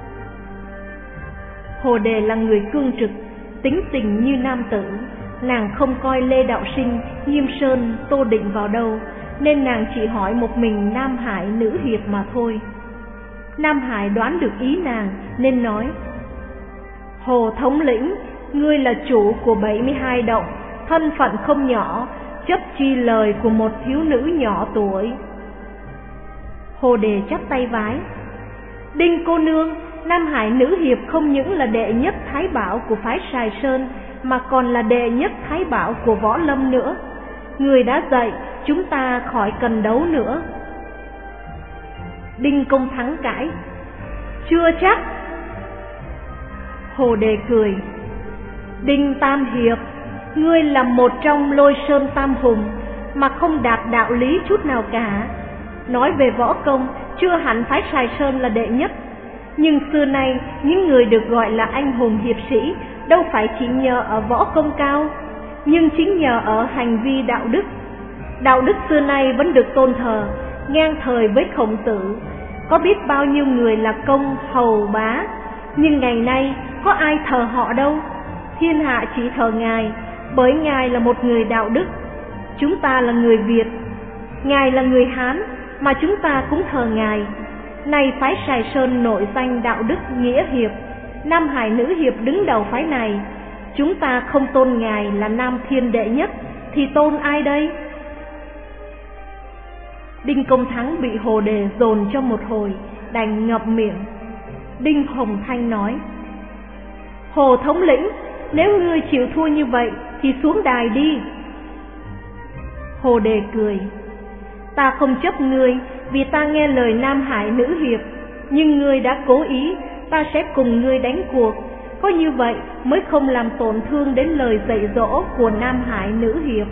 Hồ Đề là người cương trực, tính tình như nam tử. Nàng không coi Lê Đạo Sinh, Nghiêm Sơn, Tô Định vào đâu, nên nàng chỉ hỏi một mình Nam Hải nữ hiệp mà thôi. Nam Hải đoán được ý nàng nên nói: Hồ thống lĩnh, ngươi là chủ của bảy mươi hai động, thân phận không nhỏ, chấp chi lời của một thiếu nữ nhỏ tuổi. Hồ Đề chắp tay vái: Đinh cô nương, Nam Hải nữ hiệp không những là đệ nhất thái bảo của phái Sài Sơn, mà còn là đệ nhất thái bảo của võ lâm nữa. Người đã dạy, chúng ta khỏi cần đấu nữa. Đinh Công Thắng cãi: Chưa chắc. Hồ Đề cười: Đinh Tam hiệp, ngươi là một trong Lôi Sơn tam hùng mà không đạt đạo lý chút nào cả. Nói về võ công, chưa hẳn phái Sài Sơn là đệ nhất, nhưng xưa nay những người được gọi là anh hùng hiệp sĩ đâu phải chỉ nhờ ở võ công cao, nhưng chính nhờ ở hành vi đạo đức. Đạo đức xưa nay vẫn được tôn thờ, ngang thời với Khổng Tử. Có biết bao nhiêu người là công, hầu, bá, nhưng ngày nay có ai thờ họ đâu. Thiên hạ chỉ thờ Ngài, bởi Ngài là một người đạo đức. Chúng ta là người Việt, Ngài là người Hán, mà chúng ta cũng thờ Ngài. Nay phái Sài Sơn nội danh đạo đức nghĩa hiệp, Nam Hải nữ hiệp đứng đầu phái này. Chúng ta không tôn Ngài là Nam Thiên đệ nhất thì tôn ai đây? Đinh Công Thắng bị Hồ Đề dồn cho một hồi, đành ngậm miệng. Đinh Hồng Thanh nói: Hồ thống lĩnh, nếu ngươi chịu thua như vậy thì xuống đài đi. Hồ Đề cười: Ta không chấp ngươi vì ta nghe lời Nam Hải nữ hiệp, nhưng ngươi đã cố ý, ta sẽ cùng ngươi đánh cuộc. Có như vậy mới không làm tổn thương đến lời dạy dỗ của Nam Hải nữ hiệp.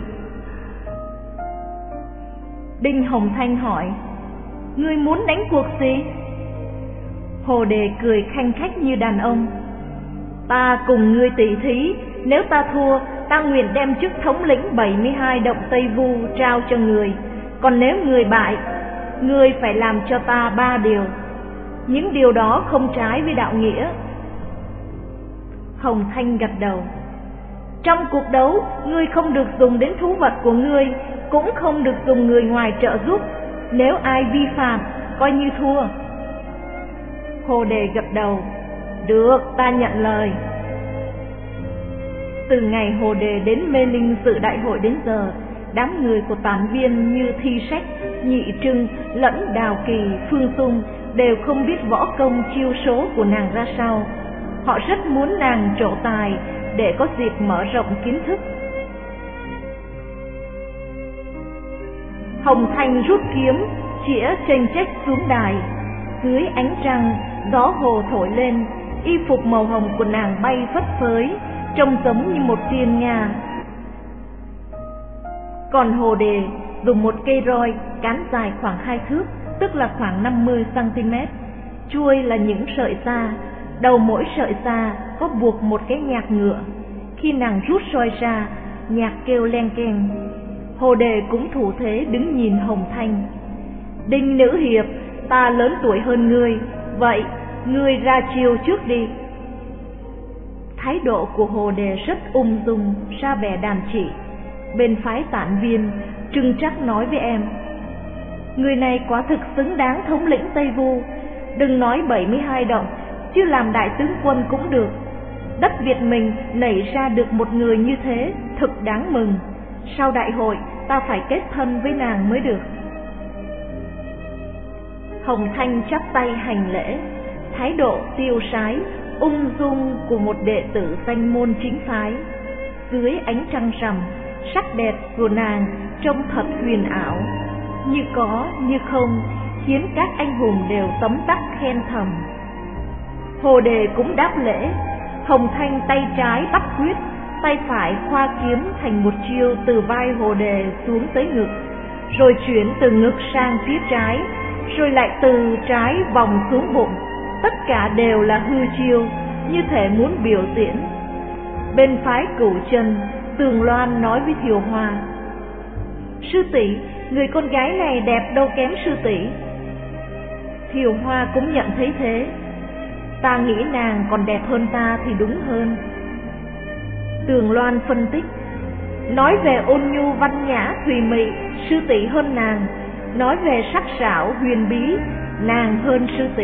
Đinh Hồng Thanh hỏi: Ngươi muốn đánh cuộc gì? Hồ Đề cười khanh khách như đàn ông: Ta cùng ngươi tỷ thí, nếu ta thua, ta nguyện đem chức thống lĩnh bảy mươi hai động Tây Vu trao cho người. Còn nếu người bại, ngươi phải làm cho ta ba điều. Những điều đó không trái với đạo nghĩa. Hồng Thanh gật đầu. Trong cuộc đấu, ngươi không được dùng đến thú vật của ngươi, cũng không được dùng người ngoài trợ giúp. Nếu ai vi phạm, coi như thua. Hồ Đề gật đầu. Được, ta nhận lời. Từ ngày Hồ Đề đến Mê Linh dự đại hội đến giờ, đám người của tán viên như Thi Sách, Nhị Trưng lẫn Đào Kỳ, Phương Tung đều không biết võ công chiêu số của nàng ra sao. Họ rất muốn nàng trổ tài để có dịp mở rộng kiến thức. Hồng Thanh rút kiếm, chĩa chênh chách xuống đài. Dưới ánh trăng, gió hồ thổi lên, y phục màu hồng của nàng bay phất phới, trông giống như một tiên nga. Còn Hồ Đề dùng một cây roi cán dài khoảng hai thước, tức là khoảng năm mươi xăng ti mét. Chuôi là những sợi xa, đầu mỗi sợi xa có buộc một cái nhạc ngựa. Khi nàng rút roi ra, nhạc kêu len keng. Hồ Đề cũng thủ thế đứng nhìn Hồng Thanh. Đinh nữ hiệp, ta lớn tuổi hơn ngươi, vậy ngươi ra chiêu trước đi. Thái độ của Hồ Đề rất ung dung, ra vẻ đàn chỉ. Bên phái Tản Viên, Trưng Trắc nói với em: người này quả thực xứng đáng thống lĩnh Tây Vu. Đừng nói bảy mươi hai động, chứ làm đại tướng quân cũng được. Đất Việt mình nảy ra được một người như thế, thực đáng mừng. Sau đại hội, ta phải kết thân với nàng mới được. Hồng Thanh chắp tay hành lễ, thái độ tiêu sái, ung dung của một đệ tử danh môn chính phái. Dưới ánh trăng rằm, sắc đẹp của nàng trông thật huyền ảo, như có như không, khiến các anh hùng đều tấm tắc khen thầm. Hồ Đề cũng đáp lễ. Hồng Thanh tay trái bắt quyết, tay phải khoa kiếm thành một chiêu từ vai Hồ Đề xuống tới ngực, rồi chuyển từ ngực sang phía trái, rồi lại từ trái vòng xuống bụng. Tất cả đều là hư chiêu, như thể muốn biểu diễn. Bên phái Cửu Chân, Tường Loan nói với Thiều Hoa: sư tỷ, người con gái này đẹp đâu kém sư tỷ. Thiều Hoa cũng nhận thấy thế. Ta nghĩ nàng còn đẹp hơn ta thì đúng hơn. Tường Loan phân tích: nói về ôn nhu văn nhã thùy mị, sư tỷ hơn nàng. Nói về sắc sảo huyền bí, nàng hơn sư tỷ.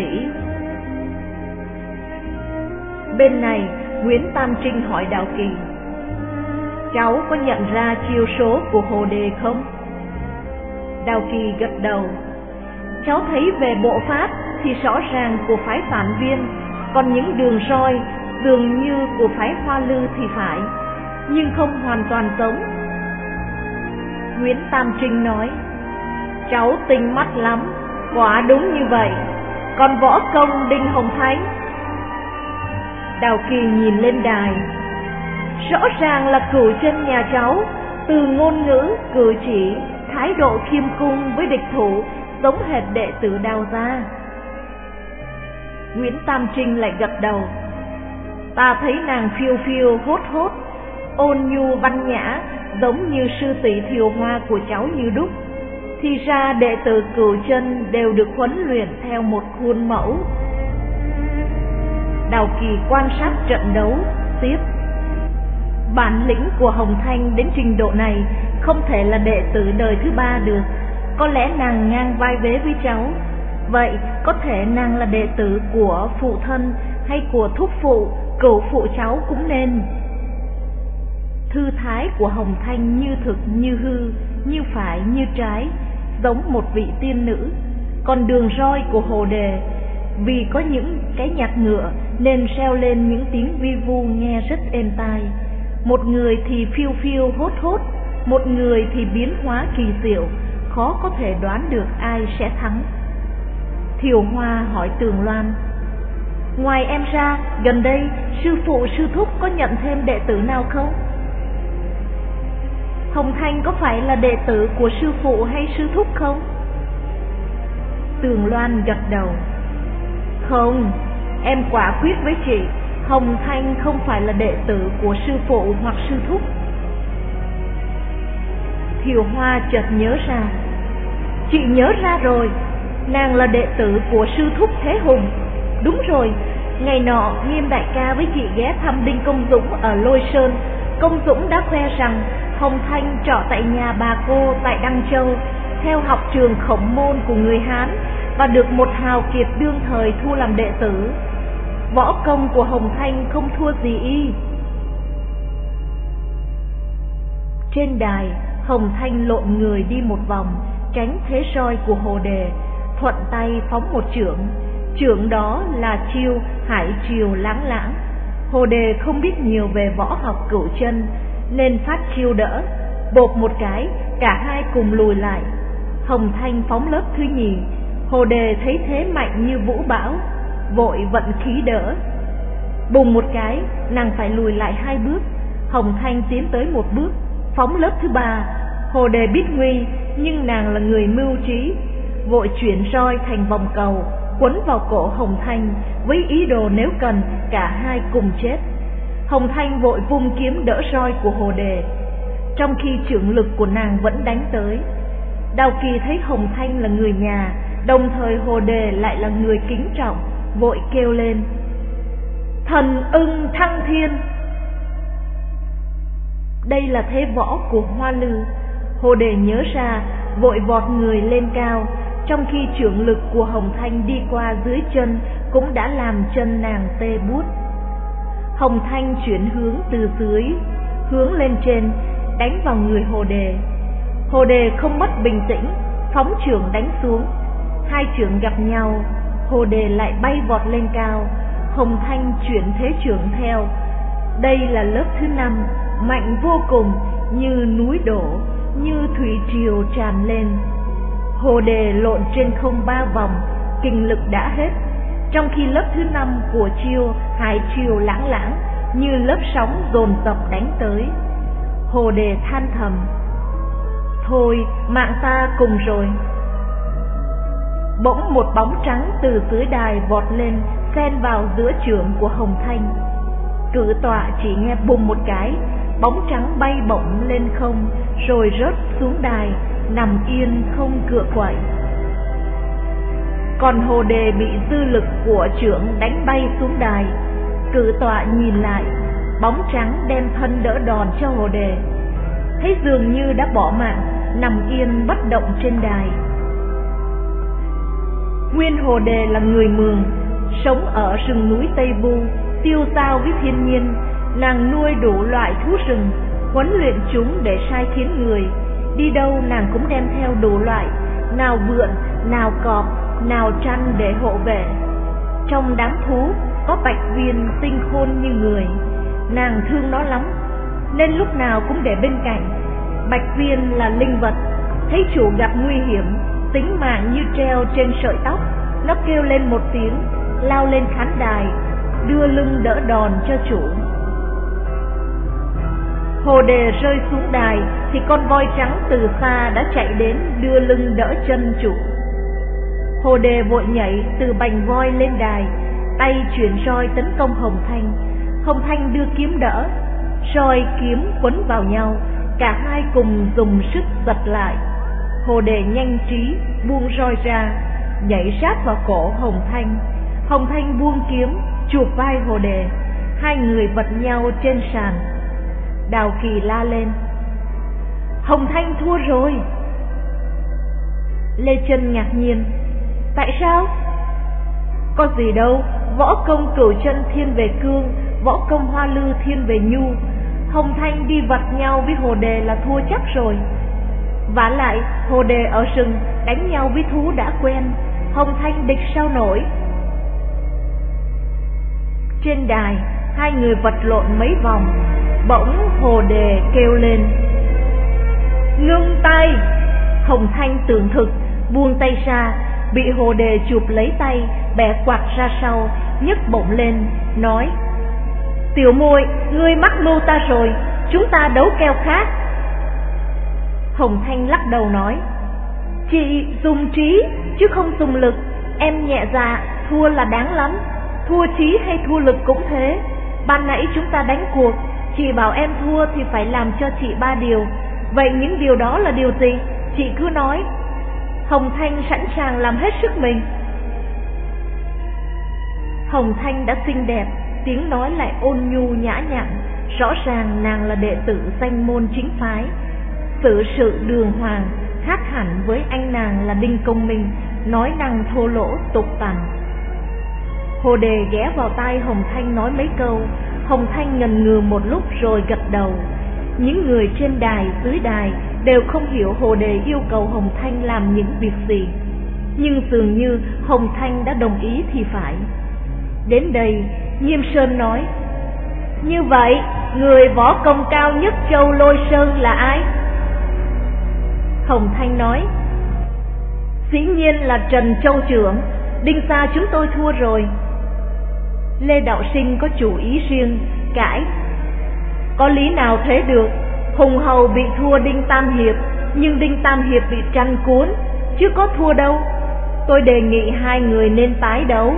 Bên này, Nguyễn Tam Trinh hỏi Đào Kỳ: cháu có nhận ra chiêu số của Hồ Đề không? Đào Kỳ gật đầu. Cháu thấy về bộ pháp thì rõ ràng của phái Tản Viên, còn những đường roi dường như của phái Hoa Lư thì phải, nhưng không hoàn toàn giống. Nguyễn Tam Trinh nói: cháu tinh mắt lắm, quả đúng như vậy. Còn võ công Đinh Hồng Thanh? Đào Kỳ nhìn lên đài. Rõ ràng là Cửu Chân nhà cháu, từ ngôn ngữ, cử chỉ, thái độ khiêm cung với địch thủ giống hệt đệ tử Đào gia. Nguyễn Tam Trinh lại gật đầu. Ta thấy nàng phiêu phiêu hốt hốt, ôn nhu văn nhã, giống như sư tỷ Thiều Hoa của cháu như đúc. Thì ra đệ tử Cửu Chân đều được huấn luyện theo một khuôn mẫu. Đào Kỳ quan sát trận đấu tiếp: bản lĩnh của Hồng Thanh đến trình độ này không thể là đệ tử đời thứ ba được. Có lẽ nàng ngang vai vế với cháu. Vậy có thể nàng là đệ tử của phụ thân hay của thúc phụ, cửu phụ cháu cũng nên. Thư thái của Hồng Thanh như thực như hư, như phải như trái, giống một vị tiên nữ. Còn đường roi của Hồ Đề, vì có những cái nhạc ngựa nên reo lên những tiếng vi vu nghe rất êm tai. Một người thì phiêu phiêu hốt hốt, một người thì biến hóa kỳ diệu, khó có thể đoán được ai sẽ thắng. Thiều Hoa hỏi Tường Loan: ngoài em ra, gần đây sư phụ sư thúc có nhận thêm đệ tử nào không? Hồng Thanh có phải là đệ tử của sư phụ hay sư thúc không? Tường Loan gật đầu. Không, em quả quyết với chị, Hồng Thanh không phải là đệ tử của sư phụ hoặc sư thúc. Thiều Hoa chợt nhớ ra: chị nhớ ra rồi, nàng là đệ tử của sư thúc Thế Hùng. Đúng rồi, ngày nọ Nghiêm đại ca với chị ghé thăm Đinh Công Dũng ở Lôi Sơn. Công Dũng đã khoe rằng Hồng Thanh trọ tại nhà bà cô tại Đăng Châu, theo học trường Khổng Môn của người Hán, và được một hào kiệt đương thời thu làm đệ tử. Võ công của Hồng Thanh không thua gì y. Trên đài, Hồng Thanh lộn người đi một vòng, tránh thế roi của Hồ Đề, thuận tay phóng một chưởng. Chưởng đó là chiêu Hải Triều Lãng Lãng. Hồ Đề không biết nhiều về võ học cửu chân nên phát chiêu đỡ, bộp một cái, cả hai cùng lùi lại. Hồng Thanh phóng lớp thứ nhì. Hồ Đề thấy thế mạnh như vũ bão, vội vận khí đỡ. Bùng một cái, nàng phải lùi lại hai bước. Hồng Thanh tiến tới một bước, phóng lớp thứ ba. Hồ Đề biết nguy, nhưng nàng là người mưu trí, vội chuyển roi thành vòng cầu, quấn vào cổ Hồng Thanh với ý đồ nếu cần cả hai cùng chết. Hồng Thanh vội vung kiếm đỡ roi của Hồ Đề, trong khi chưởng lực của nàng vẫn đánh tới. Đào Kỳ thấy Hồng Thanh là người nhà, đồng thời Hồ Đề lại là người kính trọng, vội kêu lên: thần ưng thăng thiên. Đây là thế võ của Hoa Lư. Hồ Đề nhớ ra, vội vọt người lên cao, trong khi chưởng lực của Hồng Thanh đi qua dưới chân cũng đã làm chân nàng tê buốt. Hồng Thanh chuyển hướng từ dưới hướng lên trên, đánh vào người Hồ Đề. Hồ Đề không mất bình tĩnh, phóng chưởng đánh xuống. Hai chưởng gặp nhau, Hồ Đề lại bay vọt lên cao. Hồng Thanh chuyển thế chưởng theo. Đây là lớp thứ năm, mạnh vô cùng, như núi đổ, như thủy triều tràn lên. Hồ Đề lộn trên không ba vòng, kinh lực đã hết, trong khi lớp thứ năm của chiêu Hải Triều Lãng Lãng như lớp sóng dồn dập đánh tới. Hồ Đề than thầm: thôi, mạng ta cùng rồi. Bỗng một bóng trắng từ dưới đài vọt lên, xen vào giữa chưởng của Hồng Thanh. Cử tọa chỉ nghe bùng một cái, bóng trắng bay bổng lên không, rồi rớt xuống đài, nằm yên không cựa quậy. Còn Hồ Đề bị dư lực của chưởng đánh bay xuống đài. Cử tọa nhìn lại, bóng trắng đem thân đỡ đòn cho Hồ Đề, thấy dường như đã bỏ mạng, nằm yên bất động trên đài. Nguyên Hồ Đề là người Mường, sống ở rừng núi Tây Vu, tiêu dao với thiên nhiên. Nàng nuôi đủ loại thú rừng, huấn luyện chúng để sai khiến người. Đi đâu nàng cũng đem theo đủ loại, nào vượn, nào cọp, nào trăn để hộ vệ. Trong đám thú có Bạch Viên tinh khôn như người, nàng thương nó lắm, nên lúc nào cũng để bên cạnh. Bạch Viên là linh vật, thấy chủ gặp nguy hiểm, tính mạng như treo trên sợi tóc, nó kêu lên một tiếng, lao lên khán đài, đưa lưng đỡ đòn cho chủ. Hồ Đề rơi xuống đài thì con voi trắng từ xa đã chạy đến đưa lưng đỡ chân chủ. Hồ Đề vội nhảy từ bành voi lên đài, tay chuyển roi tấn công Hồng Thanh. Hồng Thanh đưa kiếm đỡ, roi kiếm quấn vào nhau, cả hai cùng dùng sức giật lại. Hồ Đề nhanh trí buông roi ra, nhảy sát vào cổ Hồng Thanh. Hồng Thanh buông kiếm chụp vai Hồ Đề, hai người vật nhau trên sàn. Đào Kỳ la lên: Hồng Thanh thua rồi. Lê Chân ngạc nhiên: tại sao? Có gì đâu, võ công cửu chân thiên về cương, võ công Hoa Lư thiên về nhu. Hồng Thanh đi vật nhau với Hồ Đề là thua chắc rồi. Vả lại Hồ Đề ở rừng đánh nhau với thú đã quen, Hồng Thanh địch sao nổi. Trên đài hai người vật lộn mấy vòng, bỗng Hồ Đề kêu lên: ngưng tay. Hồng Thanh tưởng thực, buông tay ra, bị Hồ Đề chụp lấy tay, bẻ quạt ra sau, nhấc bổng lên, nói: tiểu muội, ngươi mắc mưu ta rồi, chúng ta đấu keo khác. Hồng Thanh lắc đầu nói: chị dùng trí chứ không dùng lực, em nhẹ dạ, thua là đáng lắm. Thua trí hay thua lực cũng thế. Ban nãy chúng ta đánh cuộc, chị bảo em thua thì phải làm cho chị ba điều. Vậy những điều đó là điều gì? Chị cứ nói. Hồng Thanh sẵn sàng làm hết sức mình. Hồng Thanh đã xinh đẹp, tiếng nói lại ôn nhu nhã nhặn, rõ ràng nàng là đệ tử danh môn chính phái. Xử sự đường hoàng, khác hẳn với anh nàng là Đinh Công Minh, nói năng thô lỗ tục tằn. Hồ Đề ghé vào tai Hồng Thanh nói mấy câu. Hồng Thanh ngần ngừ một lúc rồi gật đầu. Những người trên đài dưới đài đều không hiểu Hồ Đề yêu cầu Hồng Thanh làm những việc gì, nhưng dường như Hồng Thanh đã đồng ý thì phải. Đến đây Nghiêm Sơn nói: như vậy người võ công cao nhất Châu Lôi Sơn là ai? Hồng Thanh nói: dĩ nhiên là Trần Châu Trưởng. Đinh gia chúng tôi thua rồi. Lê Đạo Sinh có chủ ý riêng, cãi: có lý nào thế được? Hùng Hầu bị thua Đinh Tam Hiệp, nhưng Đinh Tam Hiệp bị tranh cuốn, chứ có thua đâu. Tôi đề nghị hai người nên tái đấu.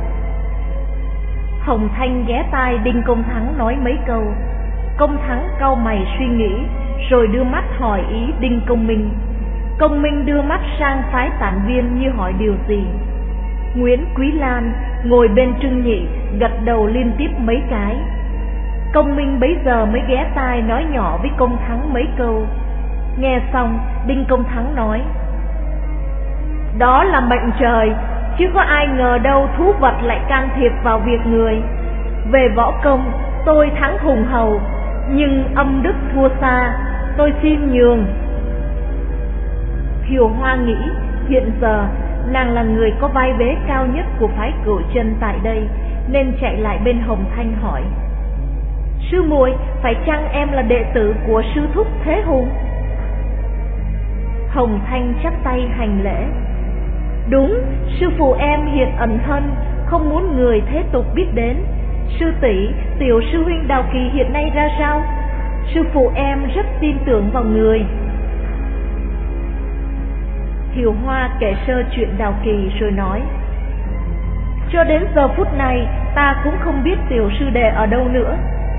Hồng Thanh ghé tai Đinh Công Thắng nói mấy câu. Công Thắng cau mày suy nghĩ, rồi đưa mắt hỏi ý Đinh Công Minh. Công Minh đưa mắt sang phái Tản Viên như hỏi điều gì. Nguyễn Quý Lan ngồi bên Trưng Nhị gật đầu liên tiếp mấy cái. Công Minh bấy giờ mới ghé tai nói nhỏ với Công Thắng mấy câu. Nghe xong, Đinh Công Thắng nói: đó là mệnh trời, chứ có ai ngờ đâu thú vật lại can thiệp vào việc người. Về võ công, tôi thắng Hùng Hầu, nhưng âm đức thua xa, tôi xin nhường. Thiều Hoa nghĩ hiện giờ nàng là người có vai vế cao nhất của phái Cửu Chân tại đây, nên chạy lại bên Hồng Thanh hỏi: sư muội, phải chăng em là đệ tử của sư thúc Thế Hùng? Hồng Thanh chắp tay hành lễ: đúng, sư phụ em hiện ẩn thân, không muốn người thế tục biết đến. Sư tỷ, tiểu sư huynh Đào Kỳ hiện nay ra sao? Sư phụ em rất tin tưởng vào người. Thiều Hoa kể sơ chuyện Đào Kỳ rồi nói: cho đến giờ phút này ta cũng không biết tiểu sư đệ ở đâu nữa.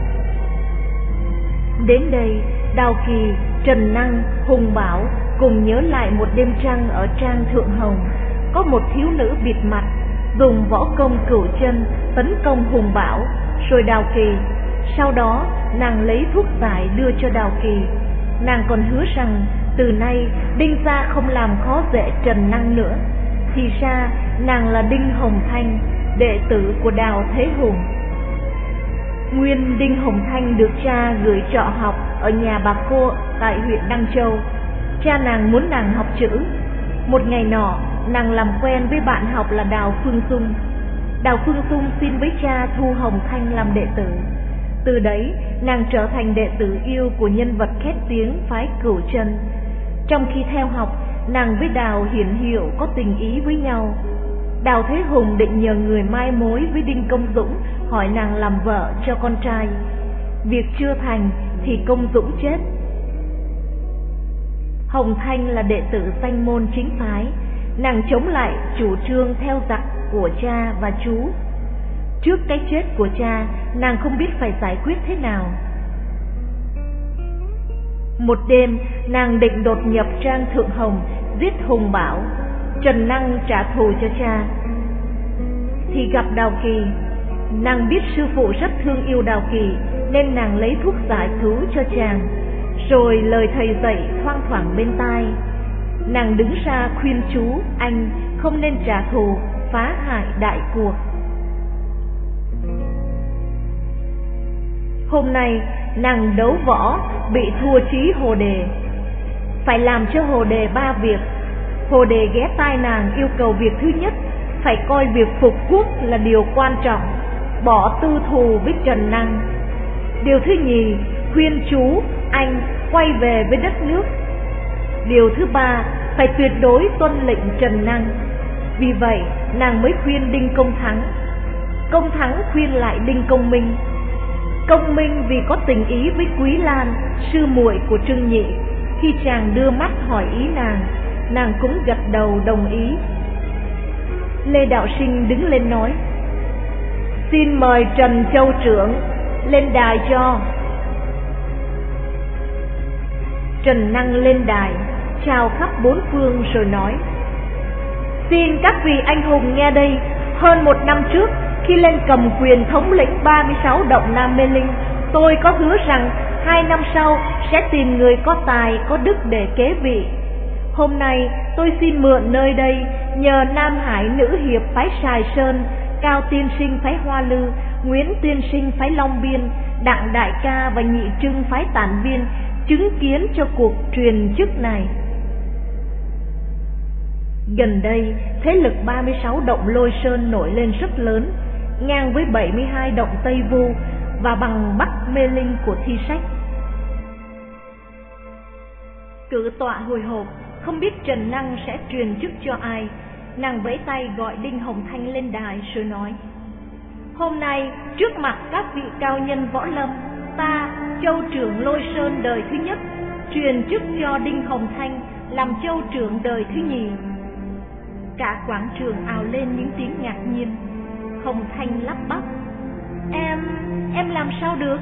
Đến đây, Đào Kỳ, Trần Năng, Hùng Bảo cùng nhớ lại một đêm trăng ở Trang Thượng Hồng. Có một thiếu nữ bịt mặt dùng võ công Cửu Chân tấn công Hùng Bảo rồi Đào Kỳ. Sau đó nàng lấy thuốc giải đưa cho Đào Kỳ. Nàng còn hứa rằng từ nay Đinh gia không làm khó dễ Trần Năng nữa. Thì ra nàng là Đinh Hồng Thanh, đệ tử của Đào Thế Hùng. Nguyên Đinh Hồng Thanh được cha gửi trọ học ở nhà bà cô tại huyện Đăng Châu. Cha nàng muốn nàng học chữ. Một ngày nọ, nàng làm quen với bạn học là Đào Phương Dung. Đào Phương Dung xin với cha thu Hồng Thanh làm đệ tử. Từ đấy, nàng trở thành đệ tử yêu của nhân vật khét tiếng phái Cửu Chân. Trong khi theo học, nàng với Đào Hiển Hiệu có tình ý với nhau. Đào Thế Hùng định nhờ người mai mối với Đinh Công Dũng hỏi nàng làm vợ cho con trai. Việc chưa thành thì Công Dũng chết. Hồng Thanh là đệ tử danh môn chính phái. Nàng chống lại chủ trương theo giặc của cha và chú. Trước cái chết của cha, nàng không biết phải giải quyết thế nào. Một đêm, nàng định đột nhập Trang Thượng Hồng, giết Hùng Bảo, Trần Năng trả thù cho cha. Thì gặp Đào Kỳ. Nàng biết sư phụ rất thương yêu Đào Kỳ, nên nàng lấy thuốc giải cứu cho chàng. Rồi lời thầy dạy thoang thoảng bên tai. Nàng đứng ra khuyên chú, anh không nên trả thù, phá hại đại cuộc. Hôm nay, nàng đấu võ, bị thua chí Hồ Đề. Phải làm cho Hồ Đề ba việc. Hồ Đề ghé tai nàng yêu cầu việc thứ nhất, phải coi việc phục quốc là điều quan trọng, bỏ tư thù với Trần Năng. Điều thứ nhì, khuyên chú, anh quay về với đất nước. Điều thứ ba, phải tuyệt đối tuân lệnh Trần Năng. Vì vậy, nàng mới khuyên Đinh Công Thắng. Công Thắng khuyên lại Đinh Công Minh. Công Minh vì có tình ý với Quý Lan, sư muội của Trưng Nhị. Khi chàng đưa mắt hỏi ý nàng, nàng cũng gật đầu đồng ý. Lê Đạo Sinh đứng lên nói: xin mời Trần Châu Trưởng lên đài cho. Trần Năng lên đài, chào khắp bốn phương rồi nói: Xin các vị anh hùng nghe đây, hơn một năm trước, khi lên cầm quyền thống lĩnh ba mươi sáu động Nam Mê Linh, tôi có hứa rằng hai năm sau sẽ tìm người có tài, có đức để kế vị. Hôm nay tôi xin mượn nơi đây, nhờ Nam Hải Nữ Hiệp phái Sài Sơn, Cao Tiên Sinh phái Hoa Lư, Nguyễn Tiên Sinh phái Long Biên, Đặng Đại Ca và Nhị Trưng phái Tản Viên chứng kiến cho cuộc truyền chức này. Gần đây, thế lực ba mươi sáu động Lôi Sơn nổi lên rất lớn, ngang với bảy mươi hai động Tây Vu và bằng Bắc Mê Linh của Thi Sách. Cử tọa hồi hộp, không biết Trần Năng sẽ truyền chức cho ai. Nàng vẫy tay gọi Đinh Hồng Thanh lên đài rồi nói: Hôm nay trước mặt các vị cao nhân võ lâm, ta Châu trưởng Lôi Sơn đời thứ nhất truyền chức cho Đinh Hồng Thanh làm Châu trưởng đời thứ nhì. Cả quảng trường ào lên những tiếng ngạc nhiên. Hồng Thanh lắp bắp: Em, em làm sao được?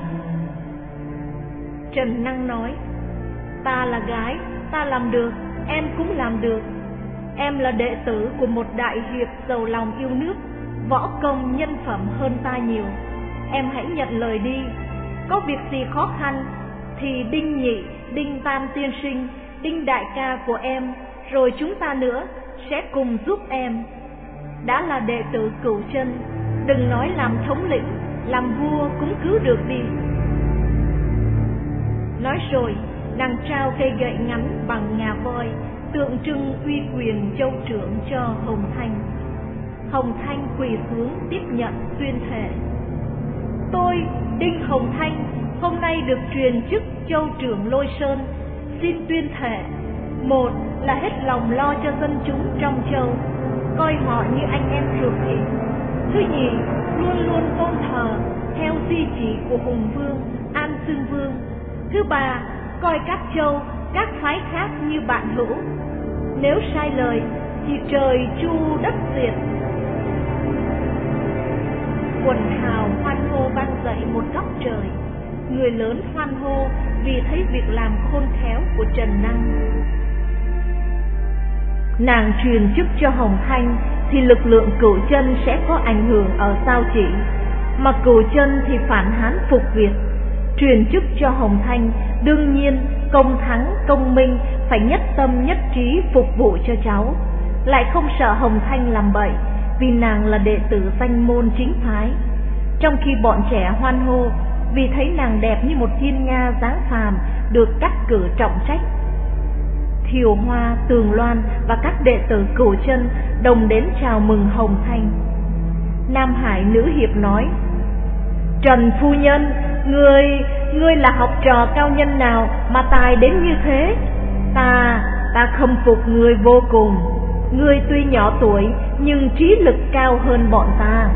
Trần Năng nói: Ta là gái, ta làm được, em cũng làm được. Em là đệ tử của một đại hiệp giàu lòng yêu nước, võ công nhân phẩm hơn ta nhiều. Em hãy nhận lời đi. Có việc gì khó khăn thì Đinh Nhị, Đinh Tam Tiên Sinh, Đinh Đại Ca của em, rồi chúng ta nữa sẽ cùng giúp em. Đã là đệ tử Cửu Chân, đừng nói làm thống lĩnh, làm vua cũng cứ được đi. Nói rồi, nàng trao cây gậy ngắn bằng ngà voi, tượng trưng uy quyền châu trưởng cho Hồng Thanh. Hồng Thanh quỳ xuống tiếp nhận tuyên thệ: Tôi, Đinh Hồng Thanh, hôm nay được truyền chức châu trưởng Lôi Sơn, xin tuyên thệ: một là hết lòng lo cho dân chúng trong châu, coi họ như anh em ruột thịt. Thứ nhì, luôn luôn tôn thờ theo di chỉ của Hùng Vương, An Xương Vương. Thứ ba, coi các châu, các phái khác như bạn hữu. Nếu sai lời thì trời chu đất diệt. Quần hào hoan hô vang dậy một góc trời. Người lớn hoan hô vì thấy việc làm khôn khéo của Trần Năng. Nàng truyền chức cho Hồng Thanh thì lực lượng Cửu Chân sẽ có ảnh hưởng ở Sao Chỉ, mà Cửu Chân thì phản Hán phục Việt. Truyền chức cho Hồng Thanh, đương nhiên công thắng công minh phải nhất tâm nhất trí phục vụ cho cháu, lại không sợ Hồng Thanh làm bậy, vì nàng là đệ tử danh môn chính phái. Trong khi bọn trẻ hoan hô vì thấy nàng đẹp như một thiên nga dáng phàm được cắt cử trọng trách, Thiều Hoa, Tường Loan và các đệ tử Cửu Chân đồng đến chào mừng Hồng Thanh. Nam Hải Nữ Hiệp nói: Trần phu nhân, ngươi, ngươi là học trò cao nhân nào mà tài đến như thế? Ta, ta khâm phục ngươi vô cùng. Ngươi tuy nhỏ tuổi nhưng trí lực cao hơn bọn ta.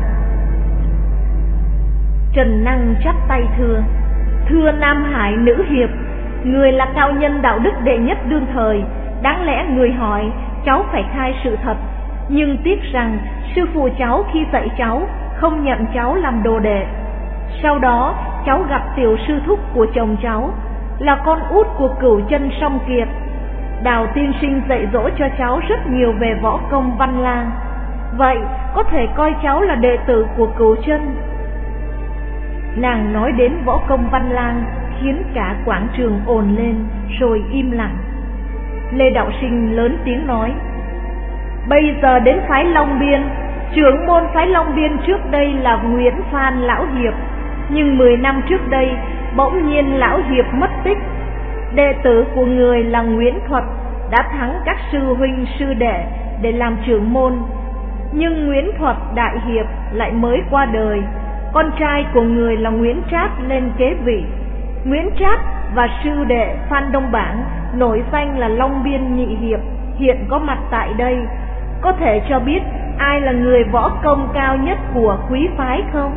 Trần Năng chắp tay thưa: Thưa Nam Hải Nữ Hiệp, người là cao nhân đạo đức đệ nhất đương thời, đáng lẽ người hỏi cháu phải khai sự thật. Nhưng tiếc rằng sư phụ cháu khi dạy cháu không nhận cháu làm đồ đệ. Sau đó cháu gặp tiểu sư thúc của chồng cháu, là con út của Cửu Chân Song Kiệt. Đào tiên sinh dạy dỗ cho cháu rất nhiều về võ công văn lang. Vậy có thể coi cháu là đệ tử của Cửu Chân. Nàng nói đến võ công văn lang khiến cả quảng trường ồn lên rồi im lặng. Lê Đạo Sinh lớn tiếng nói: Bây giờ đến phái Long Biên. Trưởng môn phái Long Biên trước đây là Nguyễn Phan Lão Hiệp, nhưng mười năm trước đây bỗng nhiên Lão Hiệp mất tích. Đệ tử của người là Nguyễn Thuật đã thắng các sư huynh sư đệ để làm trưởng môn, nhưng Nguyễn Thuật đại hiệp lại mới qua đời. Con trai của người là Nguyễn Trát lên kế vị. Nguyễn Trát và sư đệ Phan Đông Bảng nổi danh là Long Biên nhị hiệp hiện có mặt tại đây. Có thể cho biết ai là người võ công cao nhất của quý phái không?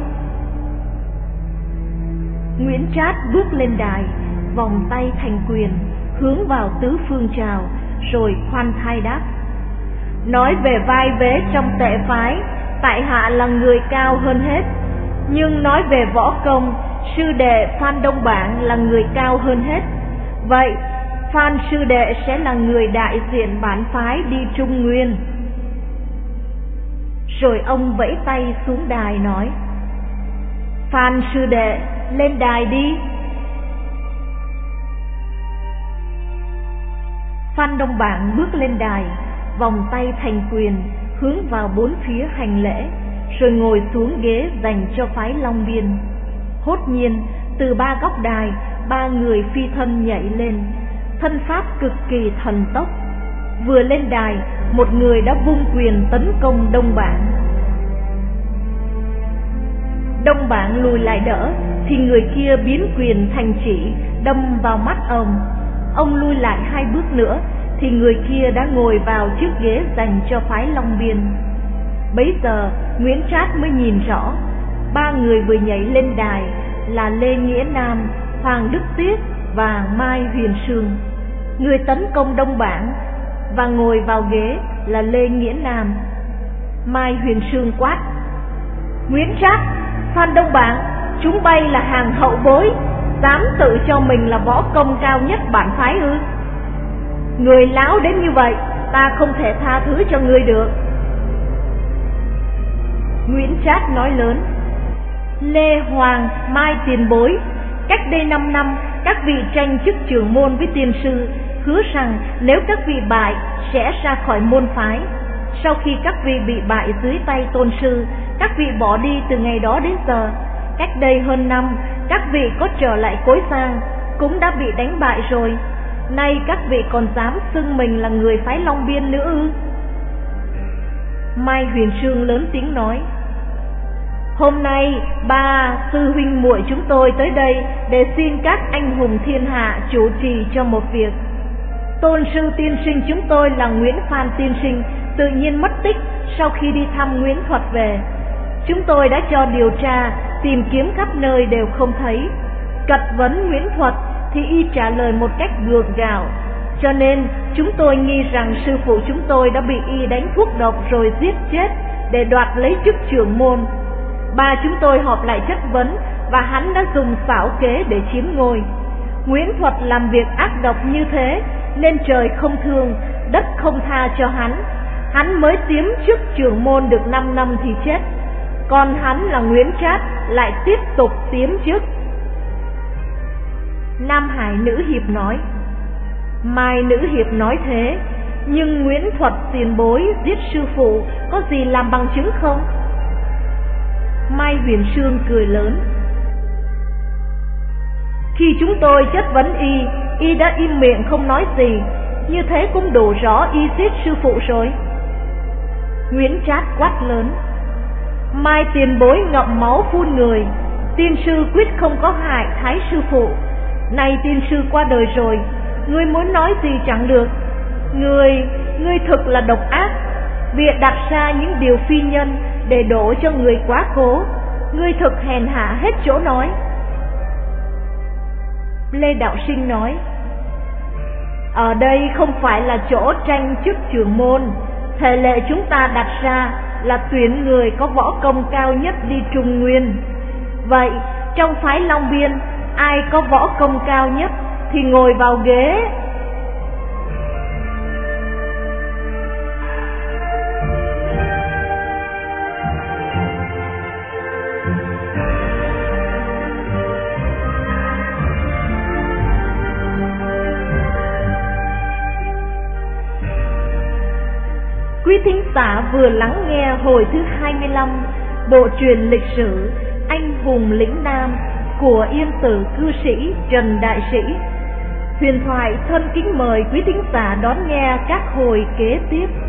Nguyễn Trát bước lên đài, vòng tay thành quyền, hướng vào tứ phương chào, rồi khoan thai đáp: Nói về vai vế trong tệ phái, tại hạ là người cao hơn hết. Nhưng nói về võ công, sư đệ Phan Đông Bảng là người cao hơn hết. Vậy Phan sư đệ sẽ là người đại diện bản phái đi Trung Nguyên. Rồi ông vẫy tay xuống đài nói: Phan sư đệ, lên đài đi. Phan Đông Bảng bước lên đài, vòng tay thành quyền, hướng vào bốn phía hành lễ, rồi ngồi xuống ghế dành cho phái Long Biên. Hốt nhiên, từ ba góc đài, ba người phi thân nhảy lên, thân pháp cực kỳ thần tốc. Vừa lên đài, một người đã vung quyền tấn công Đông Bảng. Đông Bảng lùi lại đỡ, thì người kia biến quyền thành chỉ, đâm vào mắt ông. Ông lui lại hai bước nữa, thì người kia đã ngồi vào chiếc ghế dành cho phái Long Biên. Bấy giờ Nguyễn Trát mới nhìn rõ, ba người vừa nhảy lên đài là Lê Nghĩa Nam, Hoàng Đức Tiết và Mai Huyền Sương. Người tấn công Đông Bảng và ngồi vào ghế là Lê Nghĩa Nam. Mai Huyền Sương quát: Nguyễn Trát, Phan Đông Bảng, chúng bay là hàng hậu bối, dám tự cho mình là võ công cao nhất bản phái ư? Người láo đến như vậy, ta không thể tha thứ cho ngươi được. Nguyễn Trát nói lớn: Lê Hoàng, Mai tiền bối, cách đây năm năm các vị tranh chức trưởng môn với tiên sư, hứa rằng nếu các vị bại sẽ ra khỏi môn phái. Sau khi các vị bị bại dưới tay tôn sư, các vị bỏ đi từ ngày đó đến giờ. Cách đây hơn năm, các vị có trở lại Cối Giang, cũng đã bị đánh bại rồi. Nay các vị còn dám xưng mình là người phái Long Biên nữa ư? Mai Huyền Sương lớn tiếng nói: Hôm nay ba sư huynh muội chúng tôi tới đây để xin các anh hùng thiên hạ chủ trì cho một việc. Tôn sư tiên sinh chúng tôi là Nguyễn Phan tiên sinh tự nhiên mất tích sau khi đi thăm Nguyễn Thuật về. Chúng tôi đã cho điều tra, tìm kiếm khắp nơi đều không thấy. Cật vấn Nguyễn Thuật thì y trả lời một cách gượng gạo, cho nên chúng tôi nghi rằng sư phụ chúng tôi đã bị y đánh thuốc độc rồi giết chết để đoạt lấy chức trưởng môn. Ba chúng tôi họp lại chất vấn và hắn đã dùng xảo kế để chiếm ngôi. Nguyễn Thuật làm việc ác độc như thế nên trời không thương, đất không tha cho hắn. Hắn mới tiếm chức trưởng môn được năm năm thì chết. Còn hắn là Nguyễn Trát lại tiếp tục tiếm chức. Nam Hải nữ hiệp nói: Mai nữ hiệp nói thế, nhưng Nguyễn Thuật tiền bối giết sư phụ có gì làm bằng chứng không? Mai Huyền Sương cười lớn: Khi chúng tôi chất vấn y, y đã im miệng không nói gì, như thế cũng đủ rõ y giết sư phụ rồi. Nguyễn Trát quát lớn: Mai tiền bối ngậm máu phun người, tiên sư quyết không có hại thái sư phụ. Nay tiên sư qua đời rồi, ngươi muốn nói gì chẳng được. Ngươi, ngươi thực là độc ác, bịa đặt ra những điều phi nhân để đổ cho người quá cố. Ngươi thực hèn hạ hết chỗ nói. Lê Đạo Sinh nói: Ở đây không phải là chỗ tranh chức trưởng môn. Thể lệ chúng ta đặt ra là tuyển người có võ công cao nhất đi Trung Nguyên. Vậy trong phái Long Biên, ai có võ công cao nhất thì ngồi vào ghế. Quý thính giả vừa lắng nghe hồi thứ hai mươi lăm bộ truyện lịch sử Anh hùng lĩnh Nam của Yên Tử cư sĩ Trần Đại Sĩ. Huyền Thoại thân kính mời quý thính giả đón nghe các hồi kế tiếp.